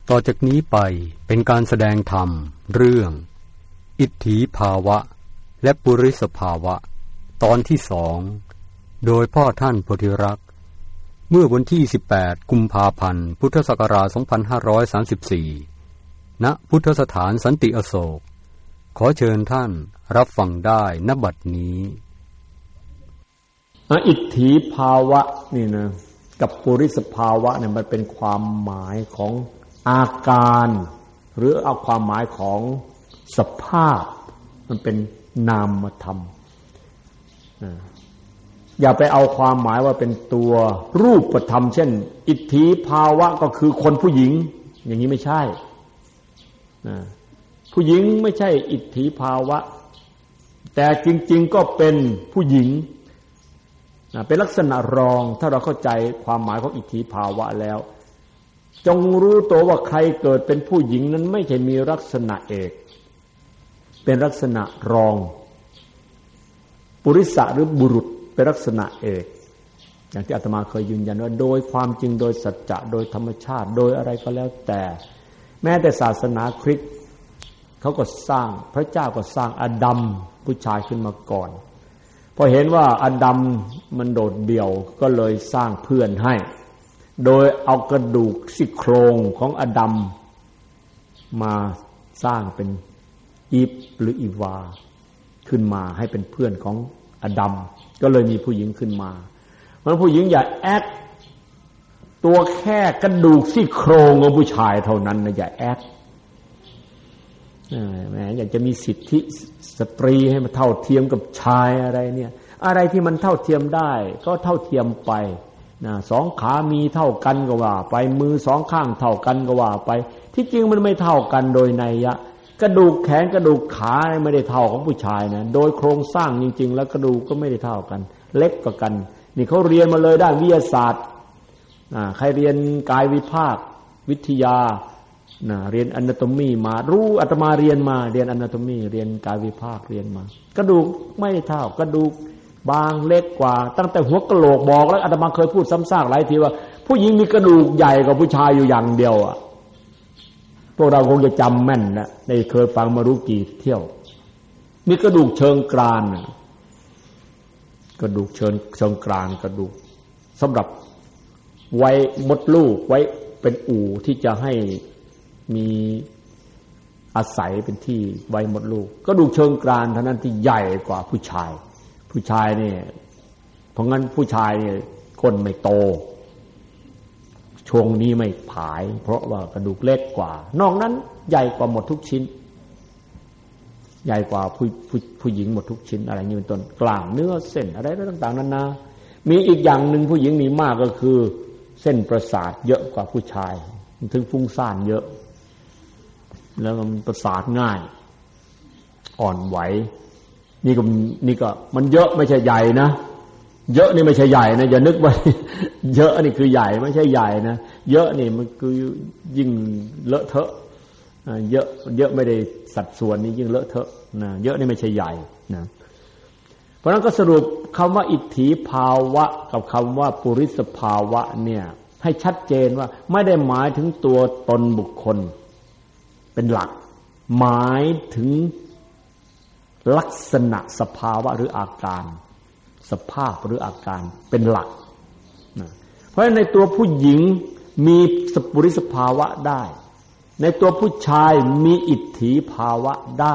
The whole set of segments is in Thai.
ต่อจากนี้ไปเป็นการแสดงธรรมเรื่องอิทธิภาวะและปุริสภาวะตอนที่2โดยพ่อท่านโพธิรักษ์เมื่อวันที่18กุมภาพันธ์พุทธศักราช2534ณพุทธสถานสันติอโศกขอเชิญท่านรับฟังได้ณบัดนี้อิทธิภาวะนี่นะกับปุริสภาวะเนี่ยมันเป็นความหมายของอาการหรือเอาความหมายของสภาพมันเป็นนามธรรมอย่าไปเอาความหมายว่าเป็นตัวรูปธรรมเช่นอิทธิภาวะก็คือคนผู้หญิงอย่างนี้ไม่ใช่ผู้หญิงไม่ใช่อิทธิภาวะแต่จริงๆก็เป็นผู้หญิงเป็นลักษณะรองถ้าเราเข้าใจความหมายของอิทธิภาวะแล้วจงรู้ตัวว่าใครเกิดเป็นผู้หญิงนั้นไม่ใช่มีลักษณะเอกเป็นลักษณะรองปุริสะหรือบุรุษเป็นลักษณะเอกอย่างที่อาตมาเคยยืนยันว่าโดยความจริงโดยสัจจะโดยธรรมชาติโดยอะไรก็แล้วแต่แม้แต่ศาสนาคริสต์เขาก็สร้างพระเจ้าก็สร้างอาดัมผู้ชายขึ้นมาก่อนพอเห็นว่าอาดัมมันโดดเดี่ยวก็เลยสร้างเพื่อนให้โดยเอากระดูกซี่โครงของอาดัมมาสร้างเป็นอีฟหรืออีวาขึ้นมาให้เป็นเพื่อนของอาดัมก็เลยมีผู้หญิงขึ้นมาเพราะผู้หญิงอย่าแอดตัวแค่กระดูกซี่โครงของผู้ชายเท่านั้นนะอย่าแอดแหมอยากจะมีสิทธิสตรีให้มันเท่าเทียมกับชายอะไรเนี่ยอะไรที่มันเท่าเทียมได้ก็เท่าเทียมไปนะสองขามีเท่ากันก็ว่าไปมือสองข้างเท่ากันก็ว่าไปที่จริงมันไม่เท่ากันโดยนัยยะกระดูกแขนกระดูกขาไม่ได้เท่าของผู้ชายนะโดยโครงสร้างจริงๆแล้วกระดูกก็ไม่ได้เท่ากันเล็กกว่ากันนี่เขาเรียนมาเลยด้านวิทยาศาสตร์ใครเรียนกายวิภาควิทยาเรียนอนาโตมีมารู้อาตมาเรียนมาเรียนอนาโตมีเรียนกายวิภาคเรียนมากระดูกไม่เท่ากระดูกบางเล็กกว่าตั้งแต่หัวกะโหลกบอกแล้วอาตมาเคยพูดซ้ำซากหลายทีว่าผู้หญิงมีกระดูกใหญ่กว่าผู้ชายอยู่อย่างเดียวอ่ะพวกเราคงจะจำแม่นนะได้เคยฟังมารู้กี่เที่ยวมีกระดูกเชิงกรานกระดูกเชิงกรานกระดูกสำหรับไว้มดลูกไว้เป็นอู่ที่จะให้มีอาศัยเป็นที่ไว้มดลูกกระดูกเชิงกรานเท่านั้นที่ใหญ่กว่าผู้ชายเนี่ยเพราะงั้นผู้ชายเนี่ยก้นไม่โตช่วงนี้ไม่ผายเพราะว่ากระดูกเล็กกว่านอกนั้นใหญ่กว่าหมดทุกชิ้นใหญ่กว่าผู้หญิงหมดทุกชิ้นอะไรนี่เป็นต้นกล้ามเนื้อเส้นอะไรต่างๆนานามีอีกอย่างหนึ่งผู้หญิงมีมากก็คือเส้นประสาทเยอะกว่าผู้ชายถึงฟุ้งซ่านเยอะแล้วมันประสาทง่ายอ่อนไหวนี่ก็มันเยอะไม่ใช่ใหญ่นะเยอะนี่ไม่ใช่ใหญ่นะอย่านึกว่าเยอะนี่คือใหญ่ไม่ใช่ใหญ่นะเยอะนี่มันคือยิ่งเลอะเทอะเยอะไม่ได้สัดส่วนนี่ยิ่งเลอะเทอะนะเยอะนี่ไม่ใช่ใหญ่นะเพราะฉะนั้นก็สรุปคำว่าอิทธิภาวะกับคำว่าปุริสภาวะเนี่ยให้ชัดเจนว่าไม่ได้หมายถึงตัวตนบุคคลเป็นหลักหมายถึงลักษณะสภาวะหรืออาการสภาพหรืออาการเป็นหลักนะเพราะฉะนั้นในตัวผู้หญิงมีปุริสภาวะได้ในตัวผู้ชายมีอิทธิภาวะได้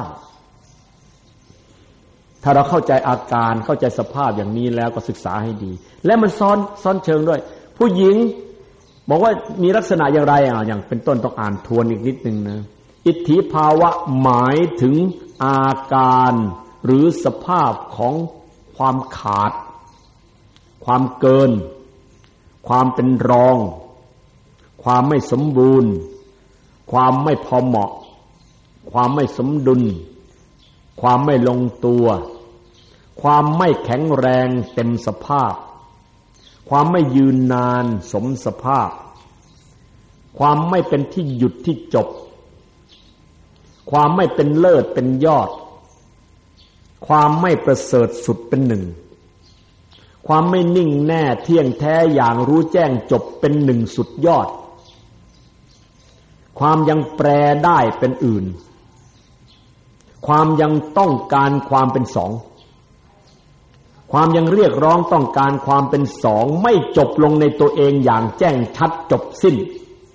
ถ้าเราเข้าใจอาการเข้าใจสภาพอย่างนี้แล้วก็ศึกษาให้ดีและมันซ้อนเชิงด้วยผู้หญิงบอกว่ามีลักษณะอย่างไรอย่างเป็นต้นต้องอ่านทวนอีกนิดนึงนะอิทธิภาวะหมายถึงอาการหรือสภาพของความขาดความเกินความเป็นรองความไม่สมบูรณ์ความไม่พอเหมาะความไม่สมดุลความไม่ลงตัวความไม่แข็งแรงเต็มสภาพความไม่ยืนนานสมสภาพความไม่เป็นที่หยุดที่จบความไม่เป็นเลิศเป็นยอดความไม่ประเสริฐสุดเป็นหนึ่งความไม่นิ่งแน่เที่ยงแท้อย่างรู้แจ้งจบเป็นหนึ่งสุดยอดความยังแปรได้เป็นอื่นความยังต้องการความเป็นสองความยังเรียกร้องต้องการความเป็นสองไม่จบลงในตัวเองอย่างแจ้งชัดจบสิ้น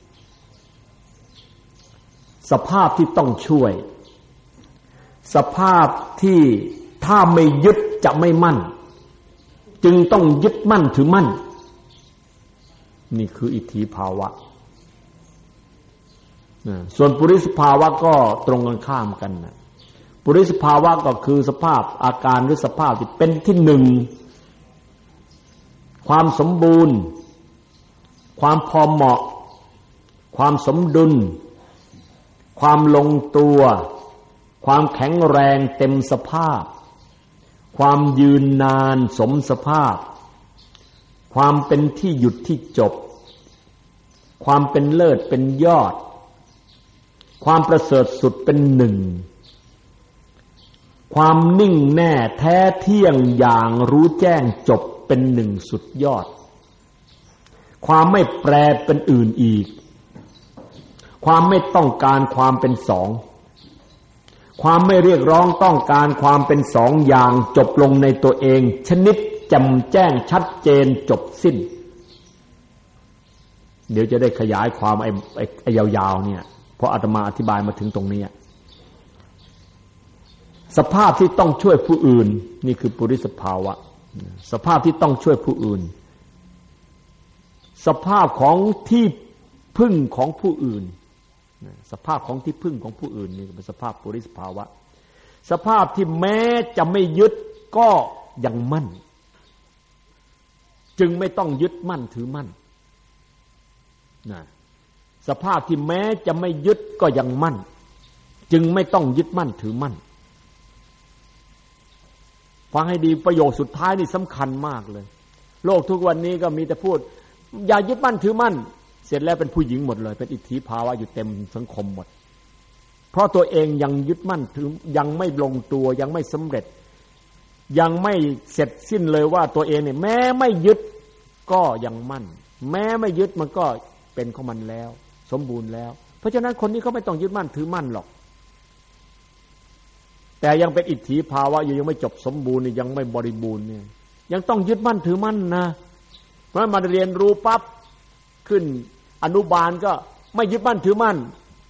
สภาพที่ต้องช่วยสภาพที่ถ้าไม่ยึดจะไม่มั่นจึงต้องยึดมั่นถือมั่นนี่คืออิทธิภาวะส่วนปุริสภาวะก็ตรงกันข้ามกันนะปุริสภาวะก็คือสภาพอาการหรือสภาพที่เป็นที่หนึ่งความสมบูรณ์ความพอเหมาะความสมดุลความลงตัวความแข็งแรงเต็มสภาพความยืนนานสมสภาพความเป็นที่หยุดที่จบความเป็นเลิศเป็นยอดความประเสริฐสุดเป็นหนึ่งความนิ่งแน่แท้เที่ยงอย่างรู้แจ้งจบเป็นหนึ่งสุดยอดความไม่แปรเป็นอื่นอีกความไม่ต้องการความเป็นสองความไม่เรียกร้องต้องการความเป็นสองอย่างจบลงในตัวเองชนิดแจ่มแจ้งชัดเจนจบสิ้นเดี๋ยวจะได้ขยายความไอ้ยาวๆเนี่ยเพราะอาตมาอธิบายมาถึงตรงนี้สภาพที่ต้องช่วยผู้อื่นนี่คือปุริสภาวะสภาพที่ต้องช่วยผู้อื่นสภาพของที่พึ่งของผู้อื่นสภาพของที่พึ่งของผู้อื่นนี่เป็นสภาพปุริสภาวะสภาพที่แม้จะไม่ยึดก็ยังมั่นจึงไม่ต้องยึดมั่นถือมั่นนะสภาพที่แม้จะไม่ยึดก็ยังมั่นจึงไม่ต้องยึดมั่นถือมั่นฟังให้ดีประโยคสุดท้ายนี่สำคัญมากเลยโลกทุกวันนี้ก็มีแต่พูดอย่ายึดมั่นถือมั่นเสร็จแล้วเป็นผู้หญิงหมดเลยเป็นอิทธิภาวะอยู่เต็มสังคมหมดเพราะตัวเองยังยึดมั่นถือยังไม่ลงตัวยังไม่สำเร็จยังไม่เสร็จสิ้นเลยว่าตัวเองเนี่ยแม้ไม่ยึดก็ยังมั่นแม้ไม่ยึดมันก็เป็นของมันแล้วสมบูรณ์แล้วเพราะฉะนั้นคนนี้เขาไม่ต้องยึดมั่นถือมั่นหรอกแต่ยังเป็นอิทธิภาวะอยู่ยังไม่จบสมบูรณ์ยังไม่บริบูรณ์เนี่ยยังต้องยึดมั่นถือมั่นนะเพราะมาเรียนรู้ปั๊บขึ้นอนุบาลก็ไม่ยึดมั่นถือมั่น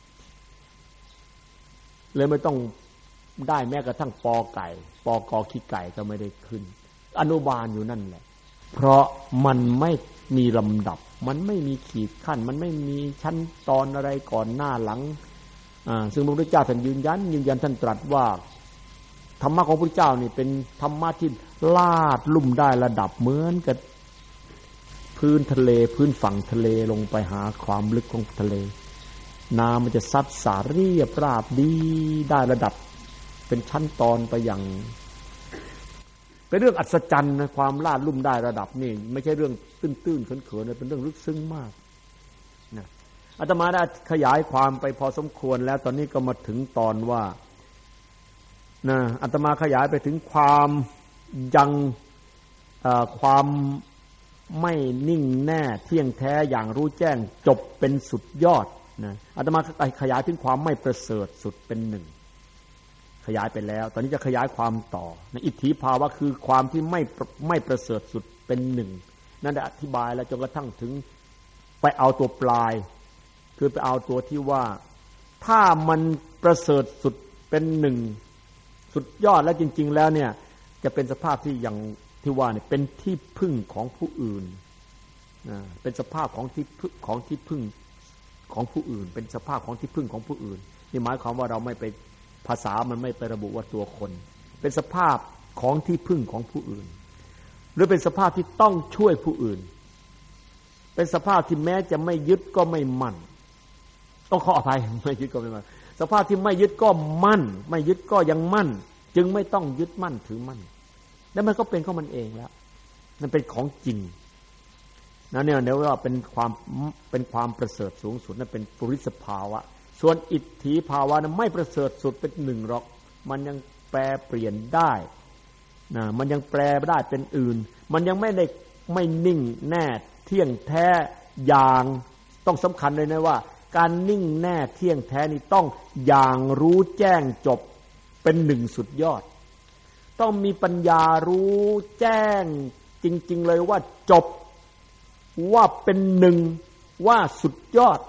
เลยไม่ต้องได้แม้กระทั่งปอไก่ปอกอขี้ไก่ก็ไม่ได้ขึ้นอนุบาลอยู่นั่นแหละเพราะมันไม่มีลำดับมันไม่มีขีดขั้นมันไม่มีชั้นตอนอะไรก่อนหน้าหลังซึ่งพระพุทธเจ้าท่านยืนยันท่านตรัสว่าธรรมะของพระพุทธเจ้านี่เป็นธรรมะที่ลาดลุ่มได้ระดับเหมือนกับพื้นทะเลพื้นฝั่งทะเลลงไปหาความลึกของทะเลน้ำมันจะซัดสาดเรียบราบดีได้ระดับเป็นชั้นตอนไปอย่างเป็นเรื่องอัศจรรย์นะความลาดลุ่มได้ระดับนี่ไม่ใช่เรื่องตื้นๆเขินๆเป็นเรื่องลึกซึ้งมากนะอาตมาได้ขยายความไปพอสมควรแล้วตอนนี้ก็มาถึงตอนว่านะอาตมาขยายไปถึงความยังความไม่นิ่งแน่เที่ยงแท้อย่างรู้แจ้งจบเป็นสุดยอดนะอาตมาขยายถึงความไม่ประเสริฐสุดเป็นหนึ่งขยายไปแล้วตอนนี้จะขยายความต่อในอิทธิภาวะคือความที่ไม่ประเสริฐสุดเป็นหนึ่งนั่นได้อธิบายแล้วจนกระทั่งถึงไปเอาตัวปลายคือไปเอาตัวที่ว่าถ้ามันประเสริฐสุดเป็นหนึ่งสุดยอดแล้วจริงๆแล้วเนี่ยจะเป็นสภาพที่อย่างที่ว่าเนี่ยเป็นที่พึ่งของผู้อื่นเป็นสภาพของที่พึ่งของผู้อื่นเป็นสภาพของที่พึ่งของผู้อื่นนี่หมายความว่าเราไม่ไปภาษามันไม่ไประบุว่าตัวคนเป็นสภาพของที่พึ่งของผู้อื่นหรือเป็นสภาพที่ต้องช่วยผู้อื่นเป็นสภาพที่แม้จะไม่ยึดก็ไม่มั่นต้องขออภัยไม่ยึดก็ไม่มั่นสภาพที่ไม่ยึดก็มั่นไม่ยึดก็ยังมั่นจึงไม่ต้องยึดมั่นถือมั่นแล้วมันก็เป็นของมันเองแล้วมันเป็นของจริงนะเนี่ยเดี๋ยวว่าเป็นความประเสริฐสูงสุดนั่นเป็นปุริสภาวะส่วนอิทธิภาวะนั้นไม่ประเสริฐสุดเป็นหนึ่งหรอกมันยังแปรเปลี่ยนได้นะมันยังแปรได้เป็นอื่นมันยังไม่นิ่งแน่เที่ยงแท้อย่างต้องสำคัญเลยนะว่าการนิ่งแน่เที่ยงแท้นี่ต้องอย่างรู้แจ้งจบเป็นหนึ่งสุดยอดต้องมีปัญญารู้แจ้งจริงๆเลยว่าจบว่าเป็นหนึ่งว่าสุดยอด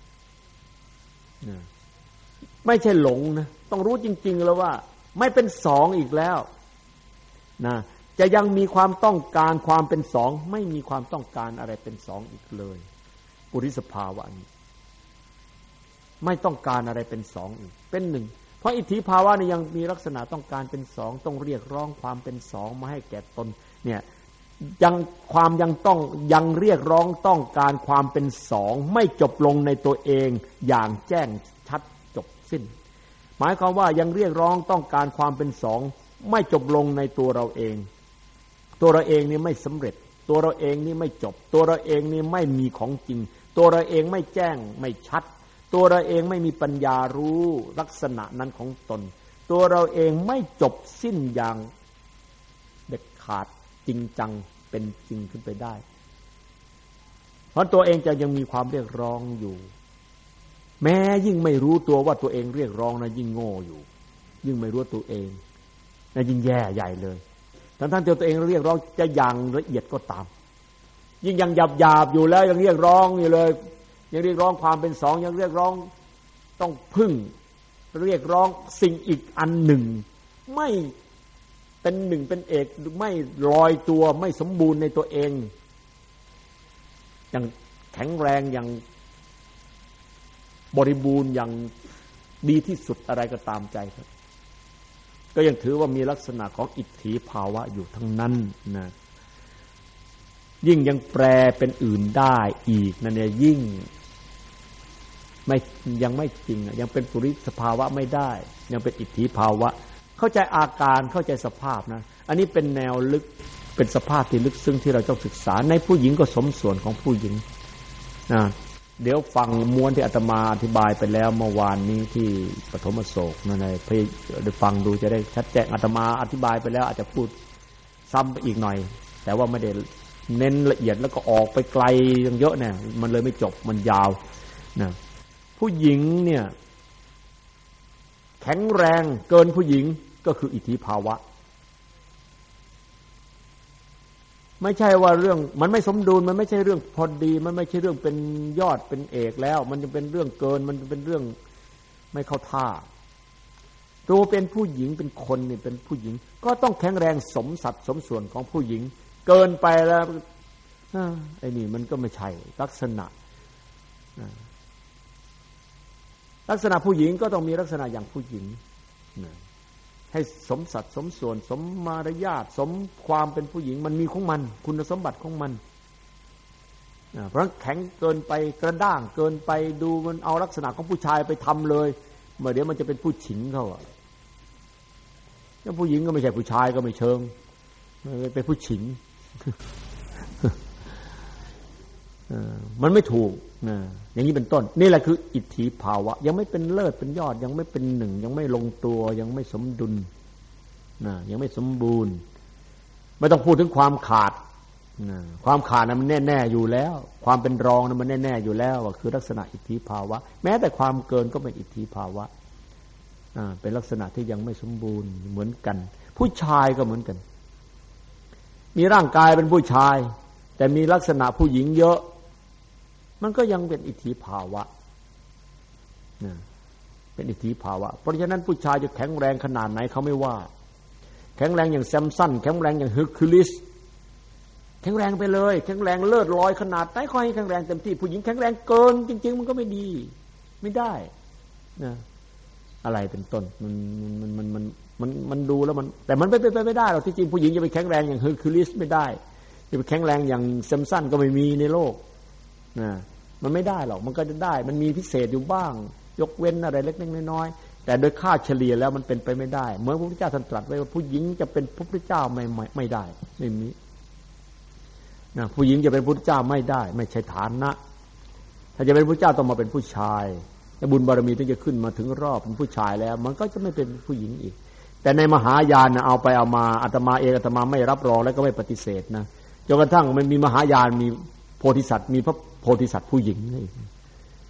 ไม่ใช่หลงนะต้องรู้จริงๆแล้วว่าไม่เป็นสองอีกแล้วนะจะยังมีความต้องการความเป็นสองไม่มีความต้องการอะไรเป็นสองอีกเลยปุริสภาวะนี้ไม่ต้องการอะไรเป็นสองอีกเป็นหนึ่งเพราะอิทธิภาวะนี่ยังมีลักษณะต้องการเป็นสองต้องเรียกร้องความเป็นสองมาให้แก่ตนเนี่ยยังความยังต้องยังเรียกร้องต้องการความเป็นสองไม่จบลงในตัวเองอย่างแจ้งชัดจบสิ้นหมายความว่ายังเรียกร้องต้องการความเป็นสองไม่จบลงในตัวเราเองตัวเราเองนี่ไม่สำเร็จตัวเราเองนี่ไม่จบตัวเราเองนี่ไม่มีของจริงตัวเราเองไม่แจ้งไม่ชัดตัวเราเองไม่มีปัญญารู้ลักษณะนั้นของตนตัวเราเองไม่จบสิ้นอย่างเด็ดขาดจริงจังเป็นจริงขึ้นไปได้เพราะตัวเองจะยังมีความเรียกร้องอยู่แม้ยิ่งไม่รู้ตัวว่าตัวเองเรียกร้องนะยิ่งโง่อยู่ยิ่งไม่รู้ตัวเองนะยิ่งแย่ใหญ่เลยทั้งที่ตัวเองเรียกร้องจะอย่างละเอียดก็ตามยิ่งยังหยาบๆอยู่แล้วยังเรียกร้องอยู่เลยยังเรียกร้องความเป็นสองยังเรียกร้องต้องพึ่งเรียกร้องสิ่งอีกอันหนึ่งไม่เป็นหนึ่งเป็นเอกไม่ลอยตัวไม่สมบูรณ์ในตัวเองอย่างแข็งแรงอย่างบริบูรณ์อย่างดีที่สุดอะไรก็ตามใจครับก็ยังถือว่ามีลักษณะของอิทธิภาวะอยู่ทั้งนั้นนะยิ่งยังแปลเป็นอื่นได้อีกนั่นเนี่ยยิ่งไม่ยังไม่จริงยังเป็นปุริสภาวะไม่ได้ยังเป็นอิทธิภาวะเข้าใจอาการเข้าใจสภาพนะอันนี้เป็นแนวลึกเป็นสภาพที่ลึกซึ้งที่เราต้องศึกษาในผู้หญิงก็สมส่วนของผู้หญิงนะเดี๋ยวฟังม้วนที่อาตมาอธิบายไปแล้วเมื่อวานนี้ที่ปฐมโศกนั่นเลยไปฟังดูจะได้ชัดแจ้งอาตมาอธิบายไปแล้วอาจจะพูดซ้ำไปอีกหน่อยแต่ว่าไม่ได้เน้นละเอียดแล้วก็ออกไปไกลยังเยอะเนี่ยมันเลยไม่จบมันยาวนะผู้หญิงเนี่ยแข็งแรงเกินผู้หญิงก็คืออิทธิภาวะไม่ใช่ว่าเรื่องมันไม่สมดุลมันไม่ใช่เรื่องพอดีมันไม่ใช่เรื่องเป็นยอดเป็นเอกแล้วมันจะเป็นเรื่องเกินมันเป็นเรื่องไม่เข้าท่าตัวเป็นผู้หญิงเป็นคนนี่เป็นผู้หญิงก็ต้องแข็งแรงสมสัดสมส่วนของผู้หญิงเกินไปแล้วไอ้นี่มันก็ไม่ใช่ลักษณะผู้หญิงก็ต้องมีลักษณะอย่างผู้หญิงให้สมสัดสมส่วนสมมารยาทสมความเป็นผู้หญิงมันมีของมันคุณสมบัติของมันเพราะแข็งเกินไปกระด้างเกินไปดูมันเอาลักษณะของผู้ชายไปทำเลยเมื่อเดี๋ยวมันจะเป็นผู้ฉิงเขาแล้วผู้หญิงก็ไม่ใช่ผู้ชายก็ไม่เชิงเป็นผู้ฉิงมันไม่ถูกอย่างนี้เป็นต้นนี่แหละคืออิทธิภาวะยังไม่เป็นเลิศเป็นยอดยังไม่เป็นหนึ่งยังไม่ลงตัวยังไม่สมดุลยังไม่สมบูรณ์ไม่ต้องพูดถึงความขาดความขาดนั้นมันแน่ๆอยู่แล้วความเป็นรองนั้นมันแน่ๆอยู่แล้วว่าคือลักษณะอิทธิภาวะแม้แต่ความเกินก็เป็นอิทธิภาวะเป็นลักษณะที่ยังไม่สมบูรณ์เหมือนกันผู้ชายก็เหมือนกันมีร่างกายเป็นผู้ชายแต่มีลักษณะผู้หญิงเยอะมันก็ยังเป็นอิทธิภาวะเป็นอิทธิภาวะเพราะฉะนั้นผู้ชายจะแข็งแรงขนาดไหนเขาไม่ว่าแข็งแรงอย่างแซมสันแข็งแรงอย่างเฮอร์คิวลิสแข็งแรงไปเลยแข็งแรงเลิศลอยขนาดไหนค่อยแข็งแรงเต็มที่ผู้หญิงแข็งแรงเกินจริงๆมันก็ไม่ดีไม่ได้นะอะไรเป็นต้นมันดูแล้วมันแต่มันไม่ได้หรอกที่จริงผู้หญิงจะไปแข็งแรงอย่างเฮอร์คิวลิสไม่ได้จะไปแข็งแรงอย่างแซมสันก็ไม่มีในโลกมันไม่ได้หรอกมันก็จะได้มันมีพิเศษอยู่บ้างยกเว้นอะไรเล็กๆน้อยๆแต่โดยค่าเฉลี่ยแล้วมันเป็นไปไม่ได้เหมือนพระพุทธเจ้าท่านตรัสไว้ว่าผู้หญิงจะเป็นพระพุทธเจ้าไม่ได้ไม่มีผู้หญิงจะเป็นพระพุทธเจ้าไม่ได้ไม่ใช่ฐานะถ้าจะเป็นพระพุทธเจ้าต้องมาเป็นผู้ชายและบุญบารมีถึงจะขึ้นมาถึงรอบเป็นผู้ชายแล้วมันก็จะไม่เป็นผู้หญิงอีกแต่ในมหายานเอาไปเอามาอาตมาเองอาตมาไม่รับรองและก็ไม่ปฏิเสธนะจนกระทั่งมันมีมหายานมีโพธิสัตว์มีพระโพธิสัตว์ผู้หญิงนี่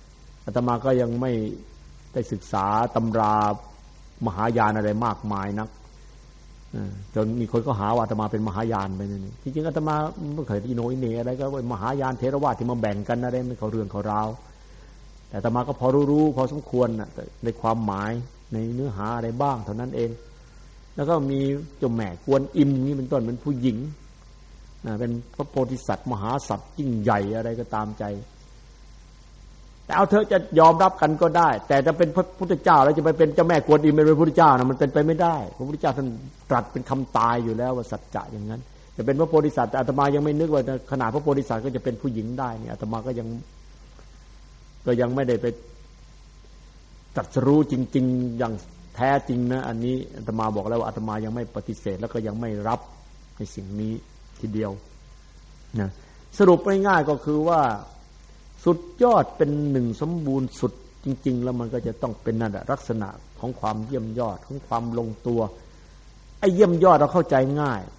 อาตมาก็ยังไม่ได้ศึกษาตำรามหายานอะไรมากมายนักจนมีคนก็หาว่าอาตมาเป็นมหายานไปนี่จริงๆอาตมาไม่เคยอิโนอิเนอะไรก็เป็นมหายานเถรวาทที่มาแบ่งกันอะไรไม่เขาเรื่องเขาราวแต่อาตมาก็พอรู้พอสมควรในความหมายในเนื้อหาอะไรบ้างเท่านั้นเองแล้วก็มีเจ้าแม่กวนอิมนี่เป็นต้นเป็นผู้หญิงเป็นพระโพธิสัตว์มหาสัตว์ยิ่งใหญ่อะไรก็ตามใจแต่เอาเธอจะยอมรับกันก็ได้แต่จะเป็นพระพุทธเจ้าแล้วจะไปเป็นเจ้าแม่กวนอิมเป็นพระพุทธเจ้านะมันเป็นไปไม่ได้พระพุทธเจ้าท่านตรัสเป็นคำตายอยู่แล้วว่าสัจจะอย่างนั้นจะเป็นพระโพธิสัตว์แต่อาตมายังไม่นึกว่าขนาดพระโพธิสัตว์ก็จะเป็นผู้หญิงได้เนี่ยอาตมาก็ยังไม่ได้ไปตรัสรู้จริงๆอย่างแท้จริงนะอันนี้อาตมาบอกแล้วว่าอาตมายังไม่ปฏิเสธแล้วก็ยังไม่รับในสิ่งนี้ทีเดียวนะสรุปง่ายๆก็คือว่าสุดยอดเป็นหนึ่งสมบูรณ์สุดจริงๆแล้วมันก็จะต้องเป็นนั่นแหละลักษณะของความเยี่ยมยอดของความลงตัวไอ้เยี่ยมยอดเราเข้าใจง่าย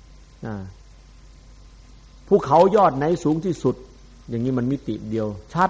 ภูเขายอดไหนสูงที่สุดอย่างนี้มันมิติเดียวชัด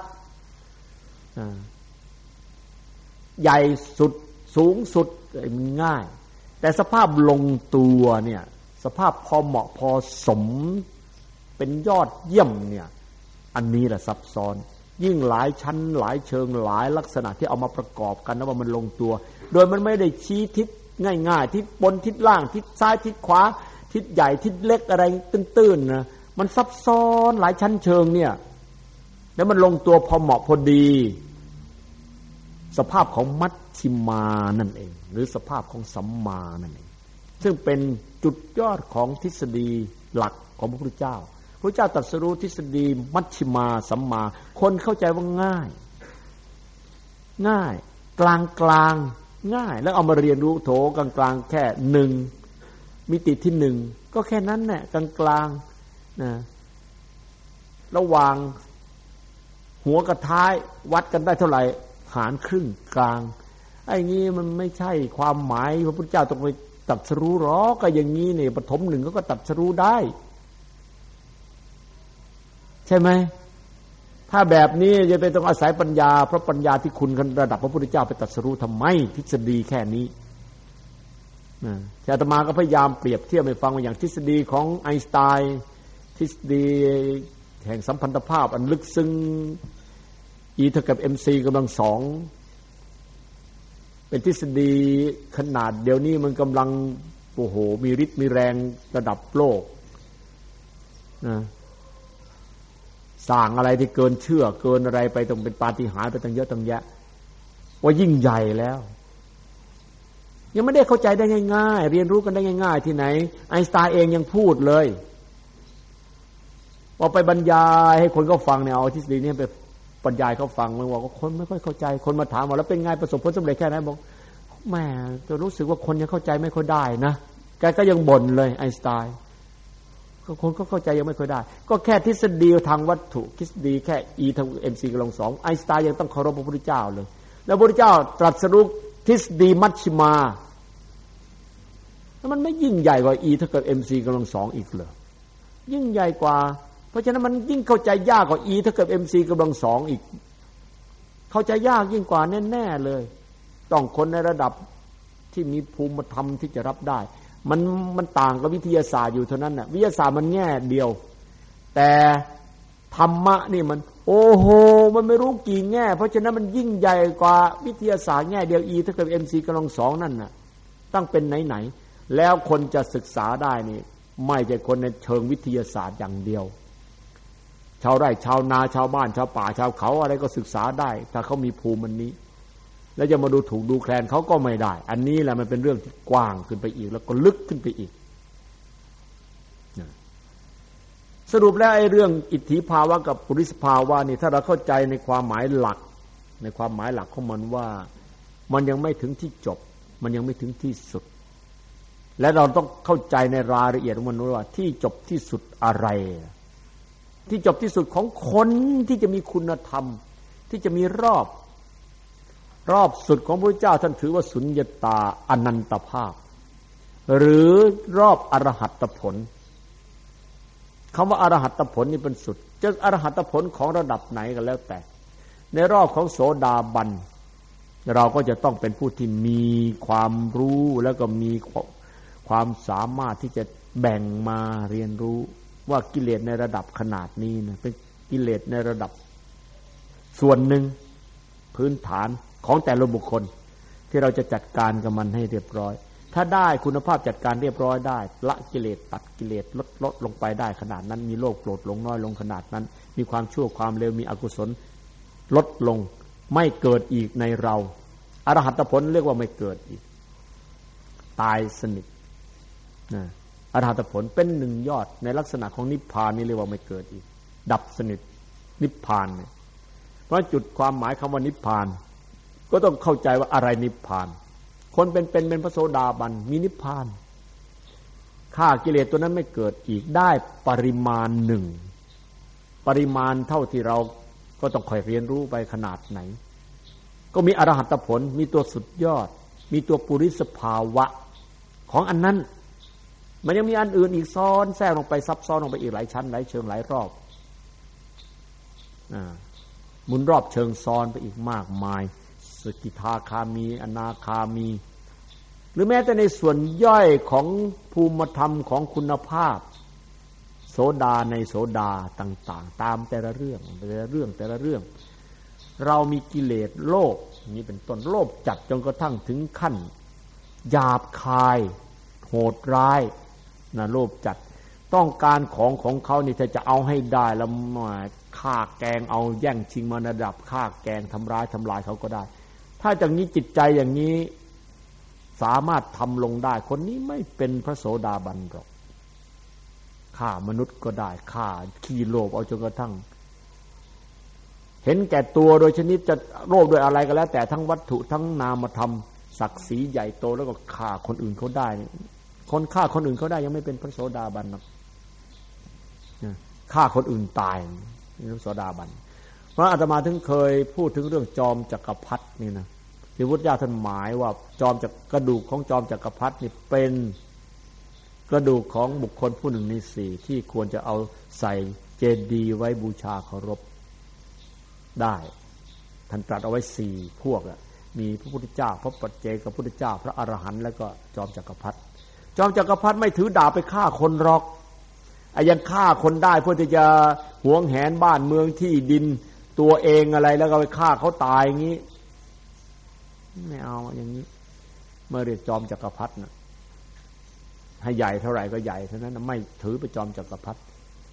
ใหญ่สุดสูงสุดมันง่ายแต่สภาพลงตัวเนี่ยสภาพพอเหมาะพอสมเป็นยอดเยี่ยมเนี่ยอันนี้แหละซับซ้อนยิ่งหลายชั้นหลายเชิงหลายลักษณะที่เอามาประกอบกันนะว่ามันลงตัวโดยมันไม่ได้ชี้ทิศง่ายๆทิศบนทิศล่างทิศซ้ายทิศขวาทิศใหญ่ทิศเล็กอะไรตื้นๆนะมันซับซ้อนหลายชั้นเชิงเนี่ยแล้วมันลงตัวพอเหมาะพอดีสภาพของมัชฌิมานั่นเองหรือสภาพของสัมมานั่นเองซึ่งเป็นจุดยอดของทฤษฎีหลักของพระพุทธเจ้าพระเจ้าตรัสรู้ทฤษฎีมัชฌิมาสัมมาคนเข้าใจว่าง่ายกลางง่ายแล้วเอามาเรียนรู้โถกลางแค่หนึ่งมิติที่หนึ่งก็แค่นั้นแหละกลางนะระหว่างหัวกับท้ายวัดกันได้เท่าไหร่หารครึ่งกลางไอ้งี้มันไม่ใช่ความหมายพระพุทธเจ้าต้องไปตรัสรู้หรอกก็อย่างนี้นี่ปฐมหนึ่งก็ตรัสรู้ได้ใช่ไหมถ้าแบบนี้จะไปต้องอาศัยปัญญาเพราะปัญญาที่คุณระดับพระพุทธเจ้าไปตรัสรู้ทำไมทฤษฎีแค่นี้อาตมาก็พยายามเปรียบเทียบให้ฟังว่าอย่างทฤษฎีของไอน์สไตน์ทฤษฎีแห่งสัมพันธภาพอันลึกซึ้ง E เท่ากับ MC กำลังสองเป็นทฤษฎีขนาดเดี๋ยวนี้มันกำลังโอ้โหมีฤทธิ์มีแรงระดับโลกนะสร้างอะไรที่เกินเชื่อเกินอะไรไปต้องเป็นปาฏิหาริย์ไปตั้งเยอะตั้งแยะว่ายิ่งใหญ่แล้วยังไม่ได้เข้าใจได้ง่ายๆเรียนรู้กันได้ง่ายๆที่ไหนไอน์สไตน์เองยังพูดเลยว่าไปบรรยายให้คนเขาฟังเนี่ยเอาทฤษฎีนี้ไปบรรยายเขาฟังมันบอกว่าคนไม่ค่อยเข้าใจคนมาถามว่าแล้วเป็นไงประสบผลสำเร็จแค่ไหนบอกแม่จะรู้สึกว่าคนยังเข้าใจไม่ค่อยได้นะแกก็ยังบ่นเลยไอน์สไตน์คนก็เข้าใจยังไม่ค่อยได้ก็แค่ทฤษฎีทางวัตถุทฤษฎีแค่ E เท่า MC กำลังสองไอน์สไตน์ยังต้องเคารพพระพุทธเจ้าเลยแล้วพระพุทธเจ้าตรัสรู้ทฤษฎีมัชฌิมาแล้วมันไม่ยิ่งใหญ่กว่า E เท่ากับ MC กำลังสองอีกเหรอยิ่งใหญ่กว่าเพราะฉะนั้นมันยิ่งเข้าใจยากกว่า E เท่ากับ MC กำลังสองอีกเข้าใจยากยิ่งกว่าแน่ๆเลยต้องคนในระดับที่มีภูมิธรรมที่จะรับได้มันต่างกับวิทยาศาสตร์อยู่เท่านั้นน่ะวิทยาศาสตร์มันแง่เดียวแต่ธรรมะนี่มันโอ้โหมันไม่รู้กี่แง่เพราะฉะนั้นมันยิ่งใหญ่กว่าวิทยาศาสตร์แง่เดียว E เท่ากับ MC กำลังสองนั่นน่ะตั้งเป็นไหนๆแล้วคนจะศึกษาได้นี่ไม่ใช่คนในเชิงวิทยาศาสตร์อย่างเดียวชาวไร่ชาวนาชาวบ้านชาวป่าชาวเขาอะไรก็ศึกษาได้ถ้าเขามีภูมิมันนี้แล้วจะมาดูถูกดูแคลนเขาก็ไม่ได้อันนี้แหละมันเป็นเรื่องที่กว้างขึ้นไปอีกแล้วก็ลึกขึ้นไปอีกสรุปแล้วไอ้เรื่องอิทธิภาวะกับปุริสภาวะนี่ถ้าเราเข้าใจในความหมายหลักของมันว่ามันยังไม่ถึงที่จบมันยังไม่ถึงที่สุดและเราต้องเข้าใจในรายละเอียดของมันว่าที่จบที่สุดอะไรที่จบที่สุดของคนที่จะมีคุณธรรมที่จะมีรอบสุดของพระเจ้าท่านถือว่าสุญญตาอนันตภาพหรือรอบอรหัตผลคำว่าอรหัตผลนี่เป็นสุดจะอรหัตผลของระดับไหนก็แล้วแต่ในรอบของโสดาบันเราก็จะต้องเป็นผู้ที่มีความรู้แล้วก็มีความสามารถที่จะแบ่งมาเรียนรู้ว่ากิเลสในระดับขนาดนี้นะเป็นกิเลสในระดับส่วนหนึ่งพื้นฐานของแต่ละบุคคลที่เราจะจัดการกับมันให้เรียบร้อยถ้าได้คุณภาพจัดการเรียบร้อยได้ละกิเลสตัดกิเลสลดลงไปได้ขนาดนั้นมีโลภโกรธหลงน้อยลงขนาดนั้นมีความชั่วความเลวมีอกุศลลดลงไม่เกิดอีกในเราอรหัตผลเรียกว่าไม่เกิดอีกตายสนิทนะอรหัตผลเป็นหนึ่งยอดในลักษณะของนิพพานนี่เรียกว่าไม่เกิดอีกดับสนิทนิพพานเนี่ยเพราะจุดความหมายคำว่านิพพานก็ต้องเข้าใจว่าอะไรนิพพานคนเป็นพระโสดาบันมีนิพพานฆ่ากิเลสตัวนั้นไม่เกิดอีกได้ปริมาณหนึ่งปริมาณเท่าที่เราก็ต้องค่อยเรียนรู้ไปขนาดไหนก็มีอรหัตผลมีตัวสุดยอดมีตัวปุริสภาวะของอันนั้นมันยังมีอันอื่นอีกซ้อนแทรกลงไปซับซ้อนลงไปอีกหลายชั้นหลายเชิงหลายรอบหมุนรอบเชิงซ้อนไปอีกมากมายสกิทาคามีอนาคามีหรือแม้แต่ในส่วนย่อยของภูมิธรรมของคุณภาพโสดาในโสดาต่างๆตามแต่ละเรื่องเรามีกิเลสโลภนี้เป็นต้นโลภจัดจนกระทั่งถึงขั้นหยาบคายโหดร้ายนะโลภจัดต้องการของเขานี่ถ้าจะเอาให้ได้แล้วมาฆ่าแกงเอาแย่งชิงมาระดับฆ่าแกงทำลายเขาก็ได้ถ้าจากนี้จิตใจอย่างนี้สามารถทำลงได้คนนี้ไม่เป็นพระโสดาบันหรอกฆ่ามนุษย์ก็ได้ฆ่าขี้โลภเอาจนกระทั่งเห็นแก่ตัวโดยชนิดจะโลภโดยอะไรก็แล้วแต่ทั้งวัตถุทั้งนามธรรมศักดิ์ศรีใหญ่โตแล้วก็ฆ่าคนอื่นเขาได้คนฆ่าคนอื่นเขาได้ยังไม่เป็นพระโสดาบันหรอกฆ่าคนอื่นตายนี่พระโสดาบันเพราะอาตมาถึงเคยพูดถึงเรื่องจอมจักรพรรดินี่นะที่พุทธเจ้าท่านหมายว่าจอมจักรกระดูกของจอมจักรพรรดินี่เป็นกระดูกของบุคคลผู้หนึ่งในสี่ที่ควรจะเอาใส่เจดีย์ไว้บูชาเคารพได้ท่านตรัสเอาไว้สี่พวกมีพระพุทธเจ้าพระปัจเจกพุทธเจ้าพระอรหันต์แล้วก็จอมจักรพรรดิจอมจักรพรรดิไม่ถือดาบไปฆ่าคนหรอกยังฆ่าคนได้เพื่อที่จะหวงแหนบ้านเมืองที่ดินตัวเองอะไรแล้วก็ไปฆ่าเขาตายอย่างนี้ไม่เอาอย่างนี้เมื่อเรียกจอมจักรพรรดินะให้ใหญ่เท่าไหร่ก็ใหญ่เท่านั้นไม่ถือไปจอมจักรพรรดิ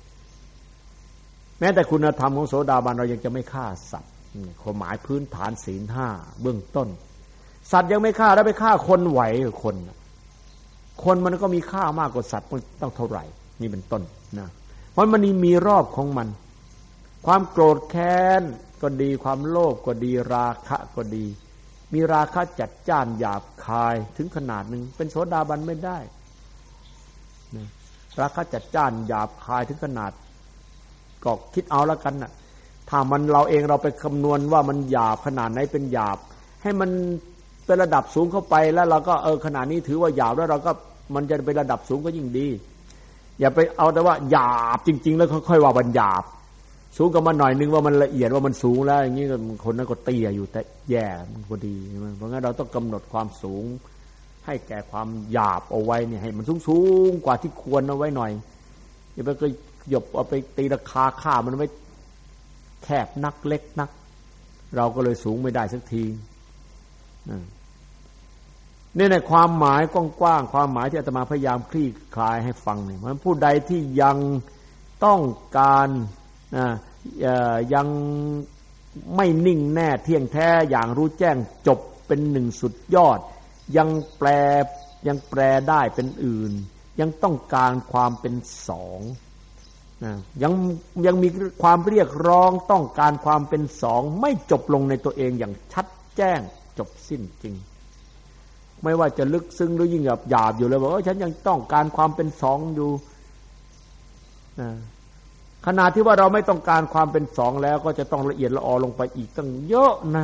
แม้แต่คุณธรรมของโสดาบันเรายังจะไม่ฆ่าสัตว์ความหมายพื้นฐานศีลห้าเบื้องต้นสัตว์ยังไม่ฆ่าแล้วไปฆ่าคนไหวคนมันก็มีค่ามากกว่าสัตว์มันต้องเท่าไหร่นี่เป็นต้นนะเพราะมันมีรอบของมันความโกรธแค้นก็ดีความโลภก็ดีราคะก็ดีมีราคะจัดจ้านหยาบคายถึงขนาดหนึ่งเป็นโสดาบันไม่ได้นะราคะจัดจ้านหยาบคายถึงขนาดก็คิดเอาแล้วกันนะถ้ามันเราเองเราไปคำนวณว่ามันหยาบขนาดไหนเป็นหยาบให้มันเป็นระดับสูงเข้าไปแล้วเราก็ขนาดนี้ถือว่าหยาบแล้วเราก็มันจะเป็นระดับสูงก็ยิ่งดีอย่าไปเอาแต่ว่าหยาบจริงๆแล้วค่อยๆว่ามันหยาบสูงกันมาหน่อยนึงว่ามันละเอียดว่ามันสูงแล้วอย่างนี้คนนั้นก็เตี้ยอยู่แต่แย่มันก็ดีใช่ไหมเพราะงั้นเราต้องกำหนดความสูงให้แก่ความหยาบเอาไว้เนี่ยให้มันสูงกว่าที่ควรเอาไว้หน่อยอย่าไปก็หยบเอาไปตีราคาค่ามันไว้แคบนักเล็กนักเราก็เลยสูงไม่ได้สักทีนี่ในความหมายกว้างๆความหมายที่อาตมาพยายามคลี่คลายให้ฟังเนี่ยมันผู้ใดที่ยังต้องการยังไม่นิ่งแน่เที่ยงแท้อย่างรู้แจ้งจบเป็นหนึ่งสุดยอดยังแปลได้เป็นอื่นยังต้องการความเป็นสองยังมีความเรียกร้องต้องการความเป็นสองไม่จบลงในตัวเองอย่างชัดแจ้งจบสิ้นจริงไม่ว่าจะลึกซึ้งหรือยิ่งหยาบอยู่เลยว่าฉันยังต้องการความเป็นสองอยู่ขณะที่ว่าเราไม่ต้องการความเป็นสองแล้วก็จะต้องละเอียดละออลงไปอีกตั้งเยอะนะ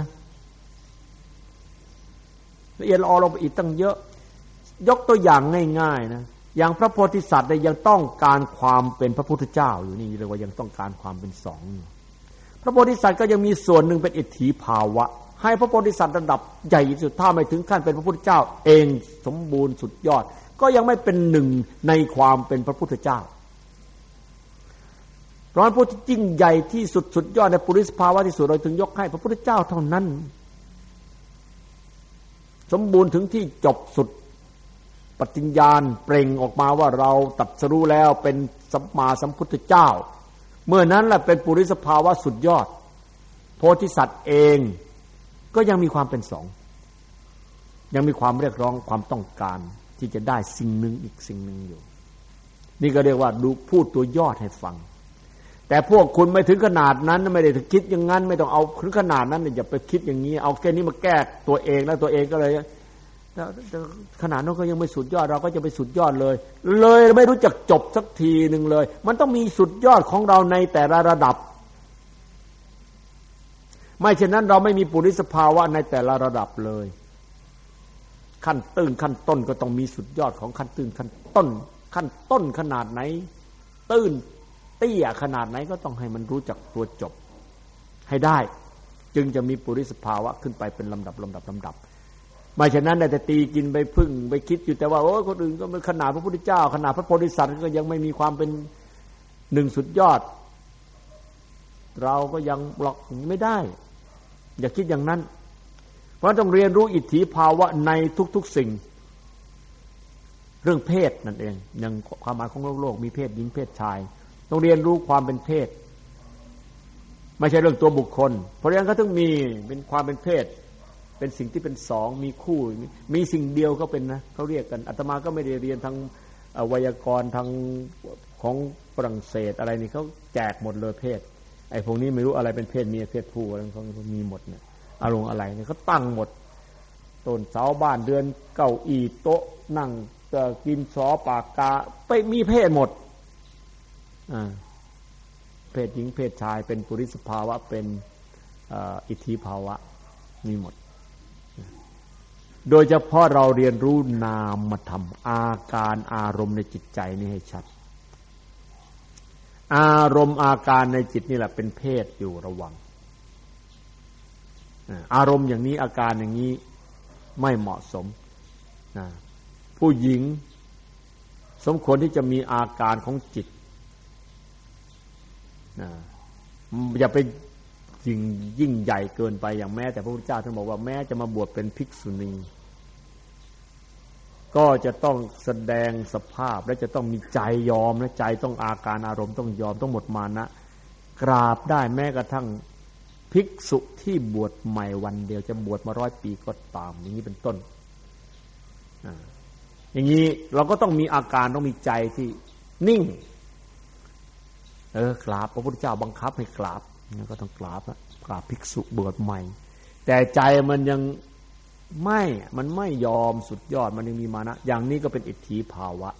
ละเอียดละออลงไปอีกตั้งเยอะยกตัวอย่างง่ายๆนะอย่างพระโพธิสัตว์เนี่ยยังต้องการความเป็นพระพุทธเจ้าอยู่นี่เรียกว่ายังต้องการความเป็นสองพระโพธิสัตว์ก็ยังมีส่วนหนึ่งเป็นอิทธิภาวะให้พระโพธิสัตว์ระดับใหญ่ที่สุดถ้าไม่ถึงขั้นเป็นพระพุทธเจ้าเองสมบูรณ์สุดยอดก็ยังไม่เป็นหนึ่งในความเป็นพระพุทธเจ้าเพราะผู้ที่ยิ่งใหญ่ที่สุดสุดยอดในปุริสภาวะที่สุดเราถึงยกให้พระพุทธเจ้าเท่านั้นสมบูรณ์ถึงที่จบสุดปฏิญญาณเปล่งออกมาว่าเราตรัสรู้แล้วเป็นสัมมาสัมพุทธเจ้าเมื่อนั้นแหละเป็นปุริสภาวะสุดยอดโพธิสัตว์เองก็ยังมีความเป็นสองยังมีความเรียกร้องความต้องการที่จะได้สิ่งหนึ่งอีกสิ่งหนึ่งอยู่นี่ก็เรียกว่าดูพูดตัวยอดให้ฟังแต่พวกคุณไม่ถึงขนาดนั้นไม่ได้คิดอย่างนั้นไม่ต้องเอาถึงขนาดนั้นอย่าไปคิดอย่างนี้เอาแค่นี้มาแก้ตัวเองแล้วตัวเองก็เลยขนาดนั้นก็ยังไม่สุดยอดเราก็จะไปสุดยอดเลยไม่รู้จักจบสักทีหนึ่งเลยมันต้องมีสุดยอดของเราในแต่ละระดับไม่เช่นนั้นเราไม่มีปุริสภาวะในแต่ละระดับเลยขั้นตื้นขั้นต้นก็ต้องมีสุดยอดของขั้นตื้นขั้นต้นขนาดไหนตื้นเตี้ยขนาดไหนก็ต้องให้มันรู้จักตัวจบให้ได้จึงจะมีปุริสภาวะขึ้นไปเป็นลำดับไม่ฉะนั้นแต่ตีกินไปพึ่งไปคิดอยู่แต่ว่าโอ้คนอื่นก็มันขนาดพระพุทธเจ้าขนาดพระโพธิสัตว์ก็ยังไม่มีความเป็นหนึ่งสุดยอดเราก็ยังบล็อกไม่ได้อย่าคิดอย่างนั้นเพราะต้องเรียนรู้อิทธิภาวะในทุกๆสิ่งเรื่องเพศนั่นเองอย่างความหมายของโลกมีเพศหญิงเพศชายต้องเรียนรู้ความเป็นเพศไม่ใช่เรื่องตัวบุคคลเพราะฉะนั้นก็ต้องมีเป็นความเป็นเพศเป็นสิ่งที่เป็นสองมีคู่มีสิ่งเดียวก็เป็นนะเขาเรียกกันอาตมาก็ไม่ได้เรียนทางไวยากรณ์ทางของฝรั่งเศสอะไรนี่เขาแจกหมดเลยเพศไอ้พวกนี้ไม่รู้อะไรเป็นเพศเมียเพศผู้อะไรเขามีหมดเนี่ยอารมณ์อะไรเนี่ยเขาตั้งหมดต้นเสาบ้านเดือนเก้าอี้โต๊ะนั่งกินสอปากกาไปมีเพศหมดเพศหญิงเพศชายเป็นปุริสภาวะเป็นอิทธิภาวะมีหมดโดยเฉพาะเราเรียนรู้นามธรรมอาการอารมณ์ในจิตใจนี่ให้ชัดอารมณ์อาการในจิตนี่แหละเป็นเพศอยู่ระวังอารมณ์อย่างนี้อาการอย่างนี้ไม่เหมาะสมผู้หญิงสมควรที่จะมีอาการของจิตอย่าไปยิ่งใหญ่เกินไปอย่างแม้แต่พระพุทธเจ้าท่านบอกว่าแม้จะมาบวชเป็นภิกษุณีก็จะต้องแสดงสภาพและจะต้องมีใจยอมและใจต้องอาการอารมณ์ต้องยอมต้องหมดมานะกราบได้แม้กระทั่งภิกษุที่บวชใหม่วันเดียวจะบวชมา100 ปีก็ตามอย่างนี้เป็นต้นอย่างนี้เราก็ต้องมีอาการต้องมีใจที่นิ่งกราบพระพุทธเจ้าบังคับให้กราบก็ต้องกราบภิกษุบวชใหม่แต่ใจมันยังมันไม่ยอมสุดยอดมันยังมีมานะอย่างนี้ก็เป็นอิทธิภาวะ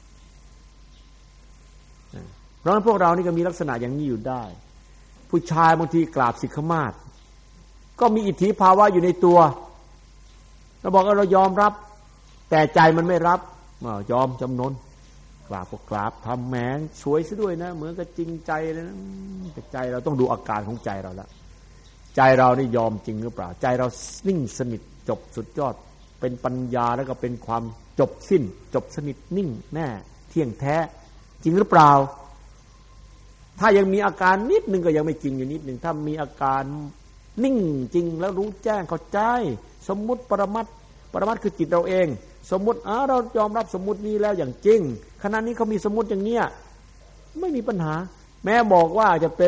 เพราะฉะนั้นพวกเรานี่ก็มีลักษณะอย่างนี้อยู่ได้ผู้ชายบางทีกราบสิกขมาศก็มีอิทธิภาวะอยู่ในตัวเราบอกว่าเรายอมรับแต่ใจมันไม่รับยอมจำนนกราบก็กราบทำแหมสวยซะด้วยนะเหมือนกับจริงใจเลยนะแต่ใจเราต้องดูอาการของใจเราแล้วใจเรานี่ยอมจริงหรือเปล่าใจเรานิ่งสนิทจบสุดยอดเป็นปัญญาแล้วก็เป็นความจบสิ้นจบสนิทนิ่งแน่เที่ยงแท้จริงหรือเปล่าถ้ายังมีอาการนิดนึงก็ยังไม่จริงอยู่นิดนึงถ้ามีอาการนิ่งจริงแล้วรู้แจ้งเข้าใจสมมุติปรมัตถ์คือจิตเราเองสมมุติเรายอมรับสมมุตินี้แล้วอย่างจริงขณะนี้เขามีสมมุติอย่างเนี้ยไม่มีปัญหาแม้บอกว่าจะเป็น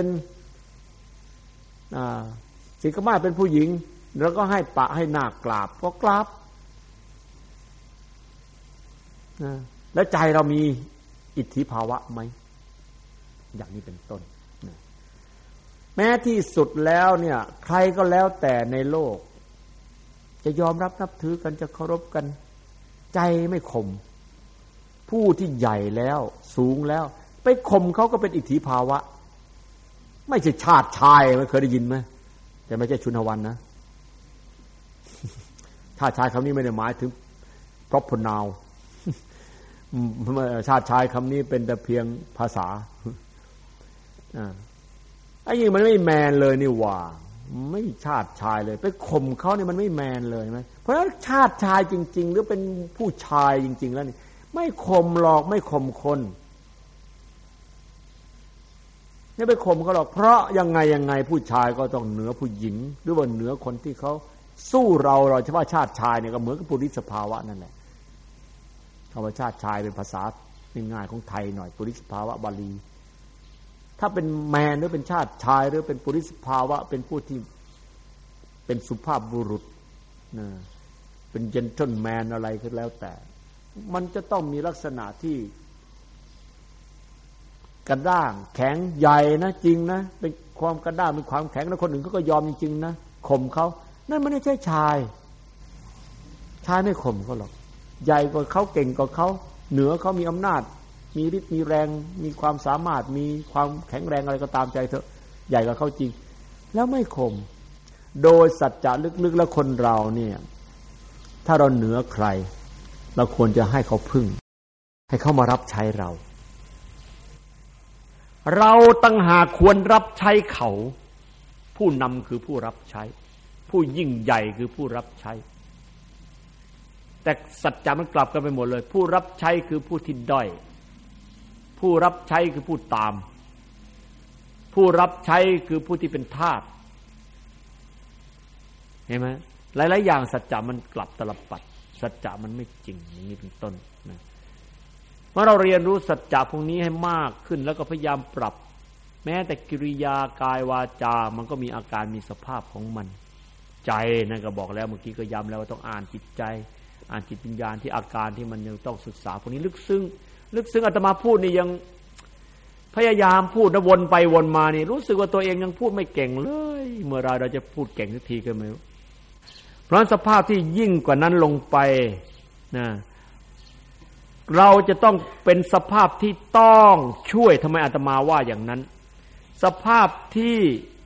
สิกขมาศเป็นผู้หญิงแล้วก็ให้ปะให้หน้ากราบก็กราบแล้วใจเรามีอิทธิภาวะไหมอย่างนี้เป็นต้นแม้ที่สุดแล้วเนี่ยใครก็แล้วแต่ในโลกจะยอมรับนับถือกันจะเคารพกันใจไม่ข่มผู้ที่ใหญ่แล้วสูงแล้วไปข่มเขาก็เป็นอิทธิภาวะไม่ใช่ชาติชายไม่เคยได้ยินไหมแต่ไม่ใช่ชุนวันนะชาติชายคำนี้ไม่ได้หมายถึง proper noun ชาติชายคำนี้เป็นแต่เพียงภาษาไอ้ยิ่งมันไม่แมนเลยนี่หว่าไม่ชาติชายเลยไปข่มเขาเนี่ยมันไม่แมนเลยไหมเพราะฉะนั้นชาติชายจริงๆหรือเป็นผู้ชายจริงๆแล้วนี่ไม่ข่มหรอกไม่ข่มคนไม่ไปข่มเขาหรอกเพราะยังไงผู้ชายก็ต้องเหนือผู้หญิงหรือว่าเหนือคนที่เขาสู้เราเฉพาะชาติชายเนี่ยก็เหมือนกับปุริสภาวะนั่นแหละคำว่าชาติชายเป็นภาษาง่ายๆของไทยหน่อยปุริสภาวะบาลีถ้าเป็นแมนหรือเป็นชาติชายหรือเป็นปุริสภาวะเป็นผู้ที่เป็นสุภาพบุรุษนะเป็นเจนเทิลแมนอะไรก็แล้วแต่มันจะต้องมีลักษณะที่กระด้างแข็งใหญ่นะจริงนะเป็นความกระด้างเป็นความแข็งแล้วคนอื่นเขาก็ยอมจริงๆนะข่มเขานั่นไม่ใช่ชายไม่ข่มเขาหรอกใหญ่กว่าเขาเก่งกว่าเขาเหนือเขามีอำนาจมีฤทธิ์มีแรงมีความสามารถมีความแข็งแรงอะไรก็ตามใจเถอะใหญ่กว่าเขาจริงแล้วไม่ข่มโดยสัจจะลึกๆแล้วคนเราเนี่ยถ้าเราเหนือใครเราควรจะให้เขาพึ่งให้เขามารับใช้เราตั้งหากควรรับใช้เขาผู้นำคือผู้รับใช้ผู้ยิ่งใหญ่คือผู้รับใช้แต่สัจจะมันกลับกันไปหมดเลยผู้รับใช้คือผู้ที่ด้อยผู้รับใช้คือผู้ตามผู้รับใช้คือผู้ที่เป็นทาสเห็นไหมหลายๆอย่างสัจจะมันกลับตลปัดสัจจะมันไม่จริงอย่างนี้เป็นต้นนะเมื่อเราเรียนรู้สัจจะพวกนี้ให้มากขึ้นแล้วก็พยายามปรับแม้แต่กิริยากายวาจามันก็มีอาการมีสภาพของมันใจนั่นก็บอกแล้วเมื่อกี้ก็ย้ำแล้วว่าต้องอ่านจิตใจอ่านจิตวิญญาณที่อาการที่มันยังต้องศึกษาพวกนี้ลึกซึ้งอาตมาพูดนี่ยังพยายามพูดนะวนไปวนมานี่รู้สึกว่าตัวเองยังพูดไม่เก่งเลยเมื่อเราจะพูดเก่งสักทีก็ไม่รู้เพราะสภาพที่ยิ่งกว่านั้นลงไปนะเราจะต้องเป็นสภาพที่ต้องช่วยทำไมอาตมาว่าอย่างนั้นสภาพที่